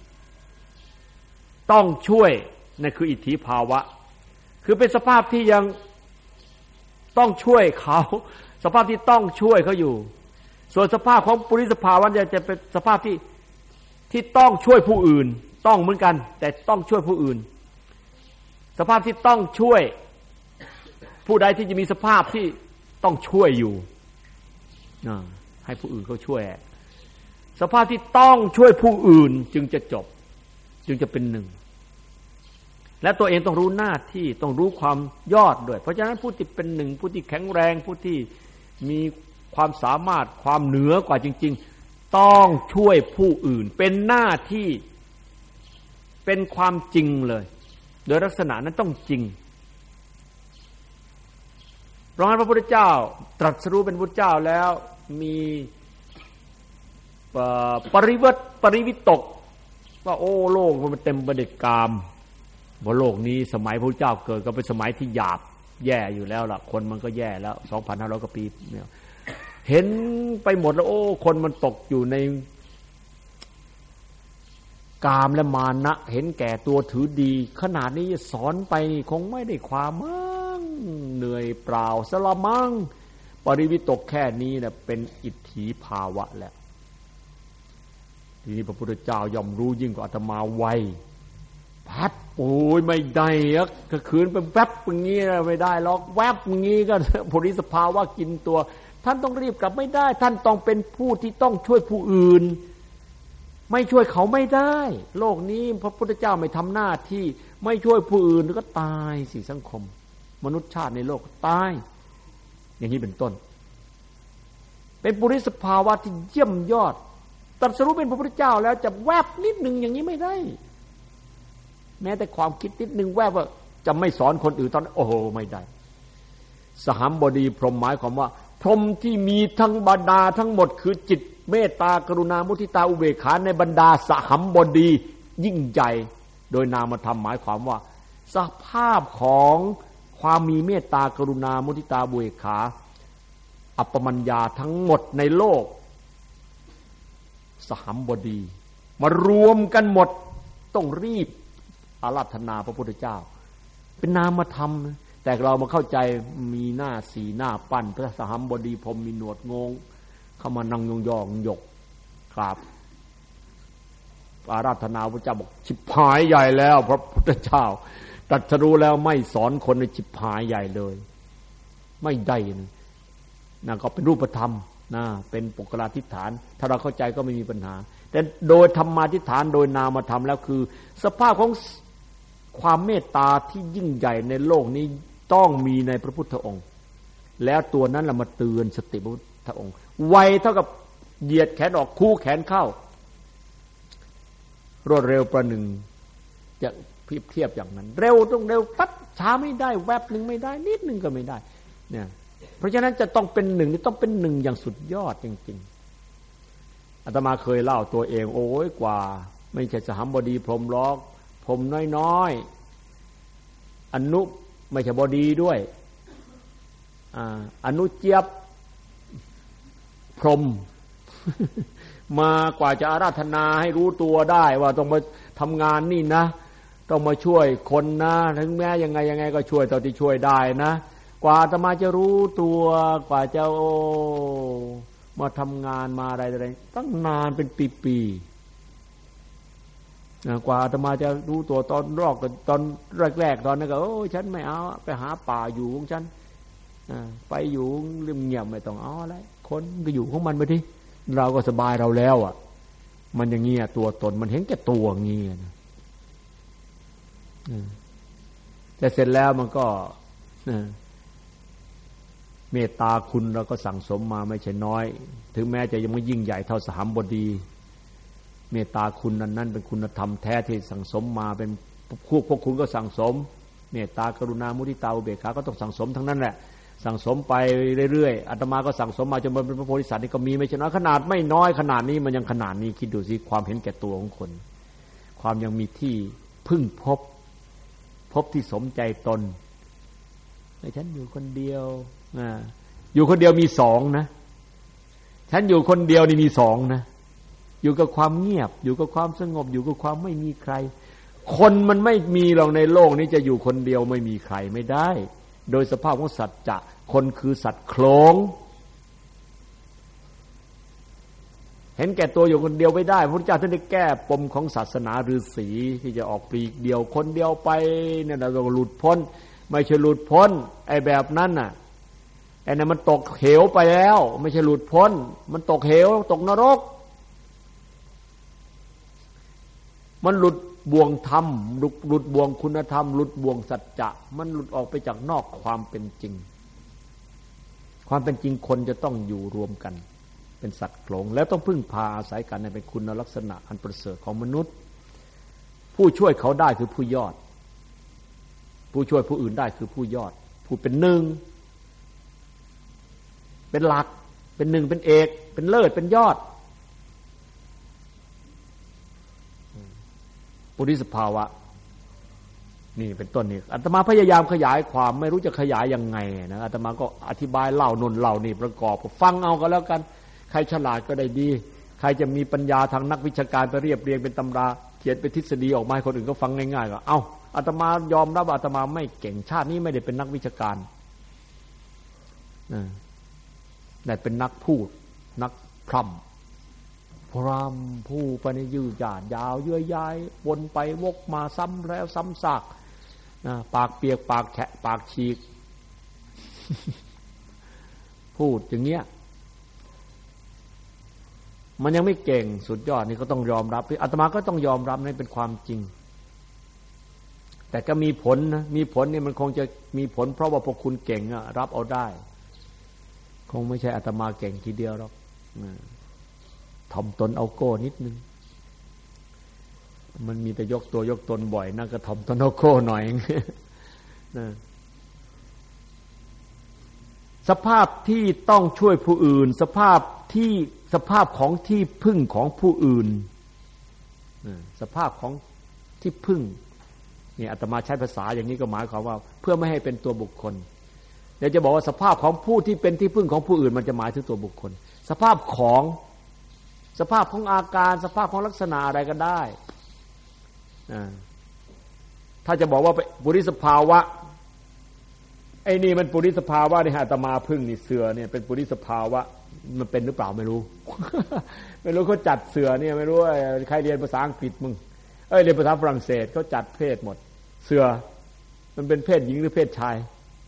ต้องช่วยนั่นคืออิทธิภาวะคือเป็นสภาพที่ยังต้องช่วยเขาสภาพที่ต้องช่วยเขาอยู่ส่วนสภาพของปุริสภาวะจะเป็นสภาพที่ต้องช่วยผู้อื่นต้องเหมือนกันแต่ต้องช่วยผู้อื่นสภาพที่ต้องช่วยผู้ใดที่จะมีสภาพที่ต้องช่วยอยู่ให้ผู้อื่นเขาช่วยสภาพที่ต้องช่วยผู้อื่นจึงจะจบจึงจะเป็นหนึ่งและตัวเองต้องรู้หน้าที่ต้องรู้ความยอดด้วยเพราะฉะนั้นผู้ที่เป็นหนึ่งผู้ที่แข็งแรงผู้ที่มีความสามารถความเหนือกว่าจริงๆต้องช่วยผู้อื่นเป็นหน้าที่เป็นความจริงเลยโดยลักษณะนั้นต้องจริงเพราะงั้นพระพุทธเจ้าตรัสรู้เป็นพุทธเจ้าแล้วมีปริวิตกว่าโอ้โลกมันเต็มไปด้วยกามว่าโลกนี้สมัยพระพุทธเจ้าเกิดก็เป็นสมัยที่หยาบแย่อยู่แล้วล่ะคนมันก็แย่แล้ว 2,500 กว่าปีเนี่ยเห็นไปหมดแล้วโอ้คนมันตกอยู่ในกามและมานะเห็นแก่ตัวถือดีขนาดนี้สอนไปคงไม่ได้ความมั้งเหนื่อยเปล่าสละมั้งปริวิตกแค่นี้เนี่ยเป็นอิทธิภาวะแล้วทีนี้พระพุทธเจ้าย่อมรู้ยิ่งกว่าอาตมาไวพัดโอ้ยไม่ได้อะก็คืนเป็นแวบอย่างงี้ไม่ได้หรอกแวบอย่างงี้ก็ปุริสภาวะกินตัวท่านต้องรีบกลับไม่ได้ท่านต้องเป็นผู้ที่ต้องช่วยผู้อื่นไม่ช่วยเขาไม่ได้โลกนี้พระพุทธเจ้าไม่ทำหน้าที่ไม่ช่วยผู้อื่นก็ตายสิสังคมมนุษยชาติในโลกตายอย่างนี้เป็นต้นเป็นปุริสภาวะที่เยี่ยมยอดตรัสรู้เป็นพระพุทธเจ้าแล้วจะแวบนิดนึงอย่างนี้ไม่ได้แม้แต่ความคิดนิดนึงแวบว่าจะไม่สอนคนอื่นตอนโอ้โหไม่ได้สหัมบดีพรหมหมายความว่าพรหมที่มีทั้งบรรดาทั้งหมดคือจิตเมตตากรุณามุทิตาอุเบกขาในบรรดาสหัมบดียิ่งใหญ่โดยนามธรรมหมายความว่าสภาพของความมีเมตตากรุณามุทิตาอุเบกขาอัปปมัญญาทั้งหมดในโลกสหัมบดีมารวมกันหมดต้องรีบอาราธนาพระพุทธเจ้าเป็นนามธรรมแต่เรามาเข้าใจมีหน้าสีหน้าปั้นพระสหัมบดีพรหมมีหนวดงงเข้ามานั่งยองๆหยกกราบอาราธนาพระเจ้าบอกฉิบหายใหญ่แล้วพระพุทธเจ้าตรัสรู้แล้วไม่สอนคนในฉิบหายใหญ่เลยไม่ได้นะก็เป็นรูปธรรมนะเป็นปุกราธิฐานถ้าเราเข้าใจก็ไม่มีปัญหาแต่โดยธรรมาธิฐานโดยนามธรรมแล้วคือสภาพของความเมตตาที่ยิ่งใหญ่ในโลกนี้ต้องมีในพระพุทธองค์แล้วตัวนั้นเรามาเตือนสติพระพุทธองค์ไวเท่ากับเหยียดแขนออกคู่แขนเข้ารวดเร็วประหนึ่งจะเทียบอย่างนั้นเร็วต้องเร็วปั๊บช้าไม่ได้แวบหนึ่งไม่ได้นิดหนึ่งก็ไม่ได้เนี่ยเพราะฉะนั้นจะต้องเป็นหนึ่งนี่ต้องเป็นหนึ่งอย่างสุดยอดจริงๆอาตมาเคยเล่าตัวเองโอ้ยกว่าไม่ใช่สหบดีพรหมล็อกพรหมน้อยๆอนุไม่ใช่บดีด้วยอนุเจี๊ยบพรหมมากว่าจะอาราธนาให้รู้ตัวได้ว่าต้องมาทำงานนี่นะต้องมาช่วยคนนะถึงแม้ยังไงก็ช่วยเท่าที่ช่วยได้นะกว่าอาตมาจะรู้ตัวกว่าจะมาทำงานมาอะไรตั้งนานเป็นปีๆกว่าอาตมาจะรู้ตัวตอนแรกๆตอนนั้นก็ฉันไม่เอาไปหาป่าอยู่ของฉันไปอยู่เงียบไม่ต้องเอาอะไรคนก็อยู่ของมันไปทีเราก็สบายเราแล้วอ่ะมันอย่างเงี้ยตัวตนมันเห็นแก่ตัวเงี้ยแต่เสร็จแล้วมันก็เมตตาคุณเราก็สั่งสมมาไม่ใช่น้อยถึงแม้จะยังไม่ยิ่งใหญ่เท่าสหบดีเมตตาคุณนั้นเป็นคุณธรรมแท้ที่สั่งสมมาเป็นพวกคุณก็สั่งสมเมตตากรุณามุทิตาอุเบกขาก็ต้องสั่งสมทั้งนั้นแหละสั่งสมไปเรื่อยๆอาตมาก็สั่งสมมาจนเป็นพระโพธิสัตว์นี่ก็มีไม่ใช่น้อยขนาดไม่น้อยขนาดนี้มันยังขนาดนี้คิดดูสิความเห็นแก่ตัวของคนความยังมีที่พึ่งพบที่สมใจตนไอ้ฉันอยู่คนเดียวอยู่คนเดียวมีสองนะฉันอยู่คนเดียวนี่มีสองนะอยู่กับความเงียบอยู่กับความสงบอยู่กับความไม่มีใครคนมันไม่มีหรอกในโลกนี้จะอยู่คนเดียวไม่มีใครไม่ได้โดยสภาพของสัจจะคนคือสัตว์โคลงเห็นแก่ตัวอยู่คนเดียวไม่ได้พระพุทธเจ้าท่านได้แก้ปมของศาสนาฤาษีที่จะออกปลีกเดียวคนเดียวไปเนี่ยเราหลุดพ้นไม่ใช่หลุดพ้นไอ้แบบนั้นน่ะไอ้นั่นมันตกเหวไปแล้วไม่ใช่หลุดพ้นมันตกเหวตกนรกมันหลุดบ่วงธรรมหลุดบ่วงคุณธรรมหลุดบ่วงสัจจะมันหลุดออกไปจากนอกความเป็นจริงความเป็นจริงคนจะต้องอยู่รวมกันเป็นสัตว์โขลงแล้วต้องพึ่งพาอาศัยกันในเป็นคุณลักษณะอันประเสริฐของมนุษย์ผู้ช่วยเขาได้คือผู้ยอดผู้ช่วยผู้อื่นได้คือผู้ยอดผู้เป็นหนึ่งเป็นหลักเป็นหนึ่งเป็นเอกเป็นเลิศเป็นยอดปุริสภาวะนี่เป็นต้นนี่อาตมาพยายามขยายความไม่รู้จะขยายยังไงนะอาตมาก็อธิบายเล่านนเล่านี่ประกอบฟังเอาก็แล้วกันใครฉลาดก็ได้ดีใครจะมีปัญญาทางนักวิชาการไปเรียบเรียงเป็นตำราเขียนเป็นทฤษฎีออกมาให้คนอื่นก็ฟังง่ายๆก็เอาอาตมายอมรับอาตมาไม่เก่งชาตินี้ไม่ได้เป็นนักวิชาการแต่เป็นนักพูดนักพร่ำพร่ำผู้ไปในยืดหยาดยาวเยื่อใยวนไปวกมาซ้ำแล้วซ้ำซากปากเปียกปากแฉะปากฉีก พูดอย่างเงี้ยมันยังไม่เก่งสุดยอดนี่ก็ต้องยอมรับอาตมาก็ต้องยอมรับนี่เป็นความจริงแต่ก็มีผลนะมีผลนี่มันคงจะมีผลเพราะว่าพวกคุณเก่งอะรับเอาได้คงไม่ใช่อาตมาเก่งทีเดียวหรอกถ่อมตนเอาโก้นิดนึงมันมีแต่ยกตัวยกตนบ่อยนั่นก็ถ่อมตนเอาโก้หน่อยนะสภาพที่ต้องช่วยผู้อื่นสภาพของที่พึ่งของผู้อื่นสภาพของที่พึ่งนี่อาตมาใช้ภาษาอย่างนี้ก็หมายความว่าเพื่อไม่ให้เป็นตัวบุคคลเดี๋ยวจะบอกว่าสภาพของผู้ที่เป็นที่พึ่งของผู้อื่นมันจะหมายถึงตัวบุคคลสภาพของอาการสภาพของลักษณะอะไรก็ได้ถ้าจะบอกว่าปุริสภาวะไอ้นี่มันปุริสภาวะนี่อาตมาพึ่งนี่เสือเนี่ยเป็นปุริสภาวะมันเป็นหรือเปล่าไม่รู้ ไม่รู้เขาจัดเสือเนี่ยไม่รู้ใครเรียนภาษาอังกฤษมึงเรียนภาษาฝรั่งเศสเขาจัดเพศหมดเสือมันเป็นเพศหญิงหรือเพศชาย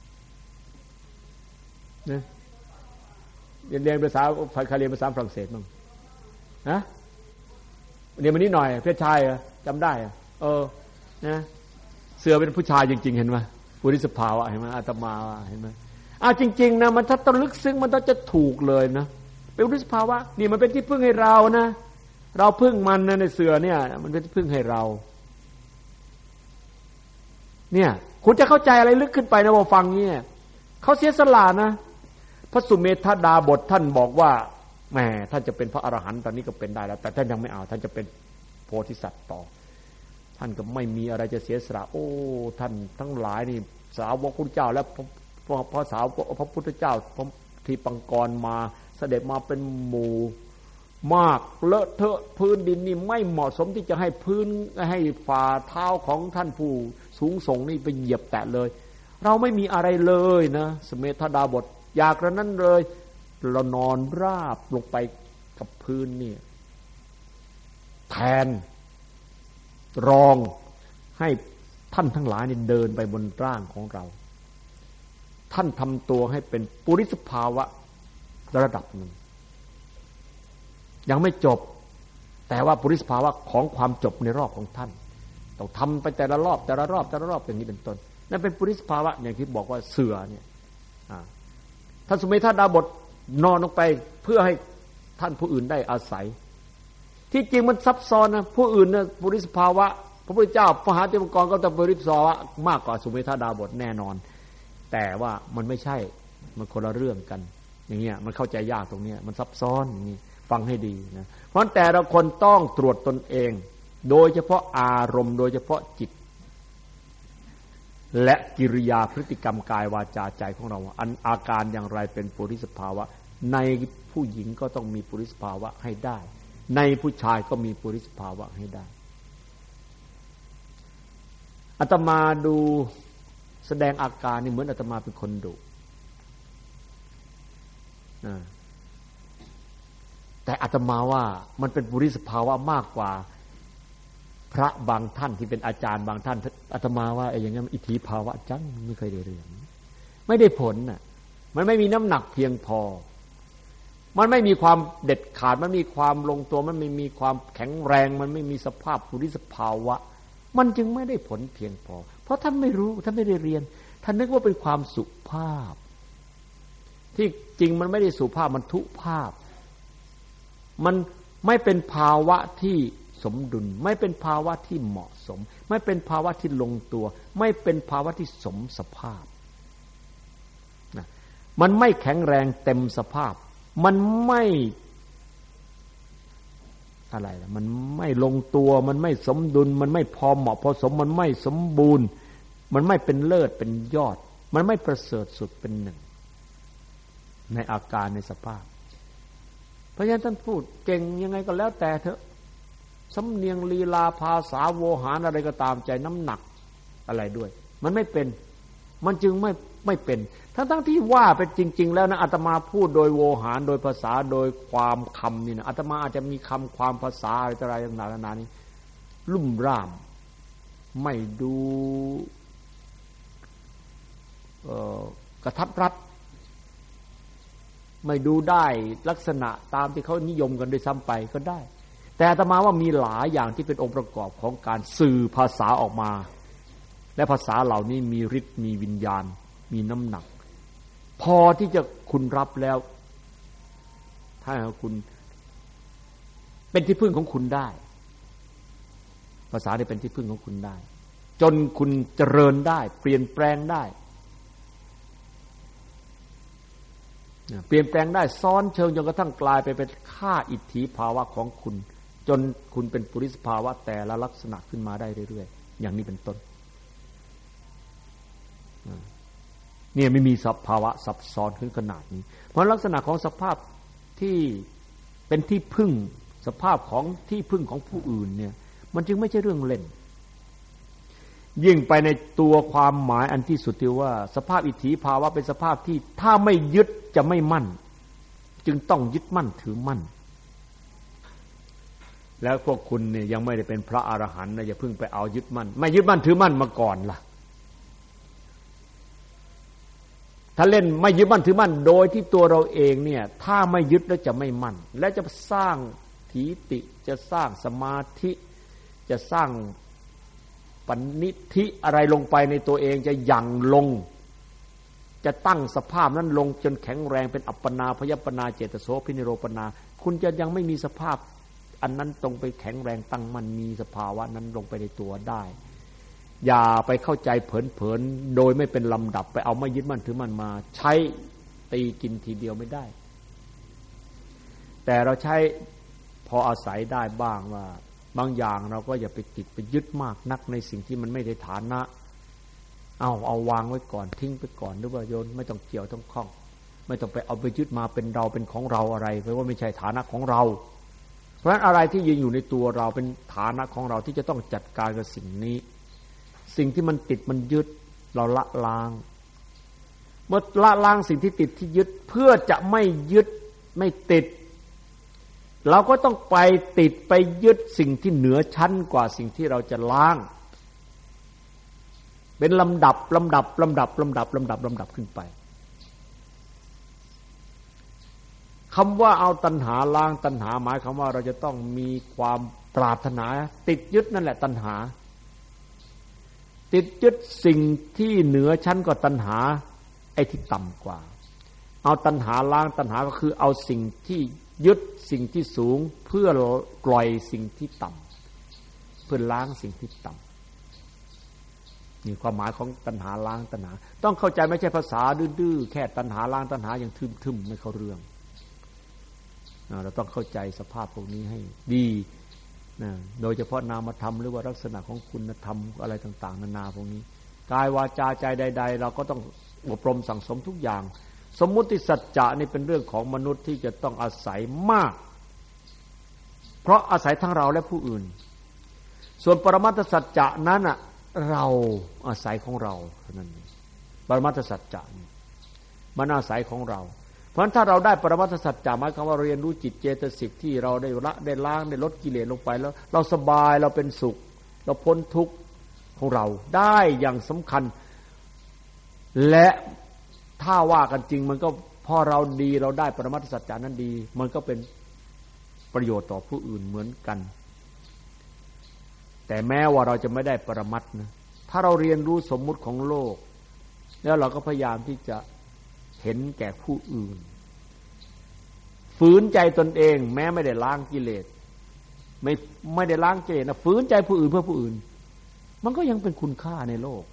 นะเรียนภาษาใครเรียนภาษาฝรั่งเศสมั้งนะเรียนมานิดหน่อยเพศชายเหรอจำได้นะเสือเป็นผู้ชายจริงๆเห็นไหมปุริสภาวะเห็นไหมอาตมาเห็นไหมจริงๆนะมันถ้าต้องลึกซึ้งมันต้องจะถูกเลยนะเป็นปุริสภาวะนี่มันเป็นที่พึ่งให้เรานะเราพึ่งมันนะในเสือเนี่ยมันเป็นที่พึ่งให้เราเนี่ยคุณจะเข้าใจอะไรลึกขึ้นไปนะว่าฟังเนี่ยเขาเสียสละนะพระสุเมธดาบทท่านบอกว่าแหมท่านจะเป็นพระอรหันต์ตอนนี้ก็เป็นได้แล้วแต่ท่านยังไม่เอาท่านจะเป็นโพธิสัตว์ต่อท่านก็ไม่มีอะไรจะเสียสละโอ้ท่านทั้งหลายนี่สาวกพุทธเจ้าและพระสาวกพระพุทธเจ้าที่ปังกรมาเสด็จมาเป็นหมู่มากเลอะเทอะพื้นดินนี่ไม่เหมาะสมที่จะให้พื้นให้ฝ่าเท้าของท่านผู้สูงส่งนี่ไปเหยียบแตะเลยเราไม่มีอะไรเลยนะสเมธดาบทอยากกระนั้นเลยเรานอนราบลงไปกับพื้นนี่แทนรองให้ท่านทั้งหลายนี่เดินไปบนร่างของเราท่านทำตัวให้เป็นปุริสภาวะระดับหนึ่งยังไม่จบแต่ว่าปุริสภาวะของความจบในรอบของท่านต้องทำไปแต่ละรอบอย่างนี้เป็นต้นนั่นเป็นปุริสภาวะอย่างที่บอกว่าเสือเนี่ยท่านสุเมธดาบทนอนลงไปเพื่อให้ท่านผู้อื่นได้อาศัยที่จริงมันซับซ้อนนะผู้อื่นนะปุริสภาวะพระพุทธเจ้าพระมหาเถรกรก็ต้องปุริสภาวะมากกว่าสุเมธดาบทแน่นอนแต่ว่ามันไม่ใช่มันคนละเรื่องกันอย่างเงี้ยมันเข้าใจยากตรงนี้มันซับซ้อนอย่างนี้ฟังให้ดีนะเพราะแต่ละคนต้องตรวจตนเองโดยเฉพาะอารมณ์โดยเฉพาะจิตและกิริยาพฤติกรรมกายวาจาใจของเราอาการอย่างไรเป็นปุริสภาวะในผู้หญิงก็ต้องมีปุริสภาวะให้ได้ในผู้ชายก็มีปุริสภาวะให้ได้อาตมาดูแสดงอาการนี่เหมือนอาตมาเป็นคนดุแต่อาตมาว่ามันเป็นปุริสภาวะมากกว่าพระบางท่านที่เป็นอาจารย์บางท่านอาตมาว่าอย่างนั้นอิทธิภาวะจังไม่เคยได้เรียนไม่ได้ผลน่ะมันไม่มีน้ำหนักเพียงพอมันไม่มีความเด็ดขาดมันมีความลงตัวมันไม่มีความแข็งแรงมันไม่มีสภาพปุริสภาวะมันจึงไม่ได้ผลเพียงพอเพราะท่านไม่รู้ท่านไม่ได้เรียนท่านนึกว่าเป็นความสุภาพที่จริงมันไม่ได้สุภาพมันทุภาพมันไม่เป็นภาวะที่สมดุลไม่เป็นภาวะที่เหมาะสมไม่เป็นภาวะที่ลงตัวไม่เป็นภาวะที่สมสภาพนะมันไม่แข็งแรงเต็มสภาพมันไม่อะไรล่ะมันไม่ลงตัวมันไม่สมดุลมันไม่พอเหมาะพอสมมันไม่สมบูรณ์มันไม่เป็นเลิศเป็นยอดมันไม่ประเสริฐสุดเป็นหนึ่งในอาการในสภาพเพราะฉะนั้นท่านพูดเก่งยังไงก็แล้วแต่เถอะสำเนียงลีลาภาษาโวหารอะไรก็ตามใจน้ำหนักอะไรด้วยมันไม่เป็นมันจึงไม่เป็นทั้งที่ว่าเป็นจริงๆแล้วนะอาตมาพูดโดยโวหารโดยภาษาโดยความคำนี่นะอาตมาอาจจะมีคำความภาษาอะไรต่างๆนานานี้ลุ่มร่ามไม่ดูกระทัดรัดไม่ดูได้ลักษณะตามที่เขานิยมกันด้วยซ้ำไปก็ได้แต่อาตมาว่ามีหลายอย่างที่เป็นองค์ประกอบของการสื่อภาษาออกมาและภาษาเหล่านี้มีฤทธิ์มีวิญญาณมีน้ำหนักพอที่จะคุณรับแล้วถ้าคุณเป็นที่พึ่งของคุณได้ภาษาได้เป็นที่พึ่งของคุณได้จนคุณเจริญได้เปลี่ยนแปลงได้เปลี่ยนแปลงได้ซ้อนเชิงจนกระทั่งกลายไปเป็นค่าอิทธิภาวะของคุณจนคุณเป็นปุริสภาวะแต่ละลักษณะขึ้นมาได้เรื่อยๆอย่างนี้เป็นต้นเนี่ยไม่มีสภาวะซับซ้อนขึ้นขนาดนี้เพราะลักษณะของสภาพที่เป็นที่พึ่งสภาพของที่พึ่งของผู้อื่นเนี่ยมันจึงไม่ใช่เรื่องเล่นยิ่งไปในตัวความหมายอันที่สุดที่ว่าสภาพอิทธิภาวะเป็นสภาพที่ถ้าไม่ยึดจะไม่มั่นจึงต้องยึดมั่นถือมั่นแล้วพวกคุณเนี่ยยังไม่ได้เป็นพระอรหันต์นะอย่าเพิ่งไปเอายึดมั่นไม่ยึดมั่นถือมั่นมาก่อนล่ะถ้าเล่นไม่ยึดมั่นถือมั่นโดยที่ตัวเราเองเนี่ยถ้าไม่ยึดแล้วจะไม่มั่นและจะสร้างถีติจะสร้างสมาธิจะสร้างปัญญิธิอะไรลงไปในตัวเองจะยั่งลงจะตั้งสภาพนั้นลงจนแข็งแรงเป็นอัปปนาพยัปปนาเจตโสพินิโรปนาคุณจะยังไม่มีสภาพอันนั้นตรงไปแข็งแรงตั้งมั่นมีสภาวะนั้นลงไปในตัวได้อย่าไปเข้าใจเผลอๆโดยไม่เป็นลำดับไปเอาไม่ยึดมั่นถือมั่นมาใช้ตีกินทีเดียวไม่ได้แต่เราใช้พออาศัยได้บ้างว่าบางอย่างเราก็อย่าไปติดไปยึดมากนักในสิ่งที่มันไม่ได้ฐานะเอาวางไว้ก่อนทิ้งไปก่อนหรือว่าโยนไม่ต้องเกี่ยวต้องคล้องไม่ต้องไปเอาไปยึดมาเป็นเราเป็นของเราอะไรเพราะว่าไม่ใช่ฐานะของเราเพราะฉะนั้นอะไรที่ยืนอยู่ในตัวเราเป็นฐานะของเราที่จะต้องจัดการกับสิ่งนี้สิ่งที่มันติดมันยึดเราละล้างเมื่อละล้างสิ่งที่ติดที่ยึดเพื่อจะไม่ยึดไม่ติดเราก็ต้องไปติดไปยึดสิ่งที่เหนือชั้นกว่าสิ่งที่เราจะล้างเป็นลำดับขึ้นไปคำว่าเอาตัณหาล้างตัณหาหมายความว่าเราจะต้องมีความปรารถนาติดยึดนั่นแหละตัณหาติดยึดสิ่งที่เหนือชั้นกว่าตัณหาไอ้ที่ต่ำกว่าเอาตัณหาล้างตัณหาก็คือเอาสิ่งที่ยึดสิ่งที่สูงเพื่อปล่อยสิ่งที่ต่ำเพื่อล้างสิ่งที่ต่ำนี่ความหมายของตัณหาล้างตัณหาต้องเข้าใจไม่ใช่ภาษาดื้อๆแค่ตัณหาล้างตัณหาอย่างทึมๆไม่เข้าเรื่องเราต้องเข้าใจสภาพพวกนี้ให้ดีโดยเฉพาะนามธรรมหรือว่าลักษณะของคุณธรรมอะไรต่างๆนานาพวกนี้กายวาจาใจใดๆเราก็ต้องอบรมสั่งสมทุกอย่างสมมุติสัจจะนี่เป็นเรื่องของมนุษย์ที่จะต้องอาศัยมากเพราะอาศัยทั้งเราและผู้อื่นส่วนปรมัตถสัจจะนั้นน่ะเราอาศัยของเราเท่านั้นปรมัตถสัจจะนี่มันอาศัยของเราเพราะฉะนั้นถ้าเราได้ปรมัตถสัจจะหมายความว่าเรียนรู้จิตเจตสิกที่เราได้ละได้ล้างได้ลดกิเลสลงไปแล้วเราสบายเราเป็นสุขเราพ้นทุกข์ของเราได้อย่างสำคัญและถ้าว่ากันจริงมันก็พอเราดีเราได้ปรมัตถสัจจานั้นดีมันก็เป็นประโยชน์ต่อผู้อื่นเหมือนกันแต่แม้ว่าเราจะไม่ได้ปรมัตถ์นะถ้าเราเรียนรู้สมมุติของโลกแล้วเราก็พยายามที่จะเห็นแก่ผู้อื่นฝืนใจตนเองแม้ไม่ได้ล้างกิเลสไม่ได้ล้างกิเลสนะฝืนใจผู้อื่นเพื่อผู้อื่นมันก็ยังเป็นคุณค่าในโลก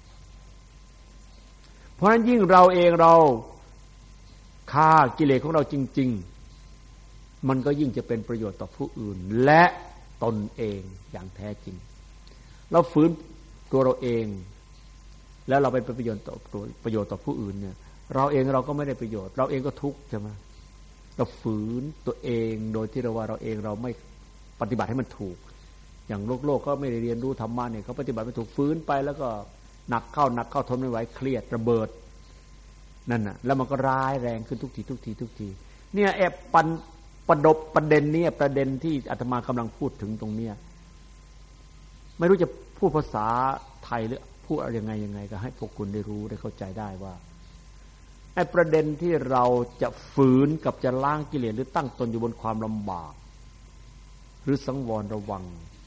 เพราะฉะนั้นยิ่งเราเองเราฆ่ากิเลสของเราจริงๆมันก็ยิ่งจะเป็นประโยชน์ต่อผู้อื่นและตนเองอย่างแท้จริงเราฝืนตัวเราเองแล้วเราเป็นประโยชน์ต่อผู้อื่นเนี่ยเราเองเราก็ไม่ได้ประโยชน์เราเองก็ทุกข์ใช่ไหมเราฝืนตัวเองโดยที่เราว่าเราเองเราไม่ปฏิบัติให้มันถูกอย่างโลกก็ไม่ได้เรียนรู้ธรรมะเนี่ยเขาปฏิบัติไม่ถูกฝืนไปแล้วก็หนักเข้าทนไม่ไหวเครียดระเบิดนั่นน่ะแล้วมันก็ร้ายแรงขึ้นทุกทีเนี่ยแอบประเด็นนี้ประเด็นที่อาตมากำลังพูดถึงตรงเนี้ยไม่รู้จะพูดภาษาไทยหรือพูดอะไรยังไงก็ให้พวกคุณได้รู้ได้เข้าใจได้ว่าไอ้ประเด็นที่เราจะฝืนกับจะล้างกิเลสหรือตั้งตนอยู่บนความลำบากหรือสังวรระวัง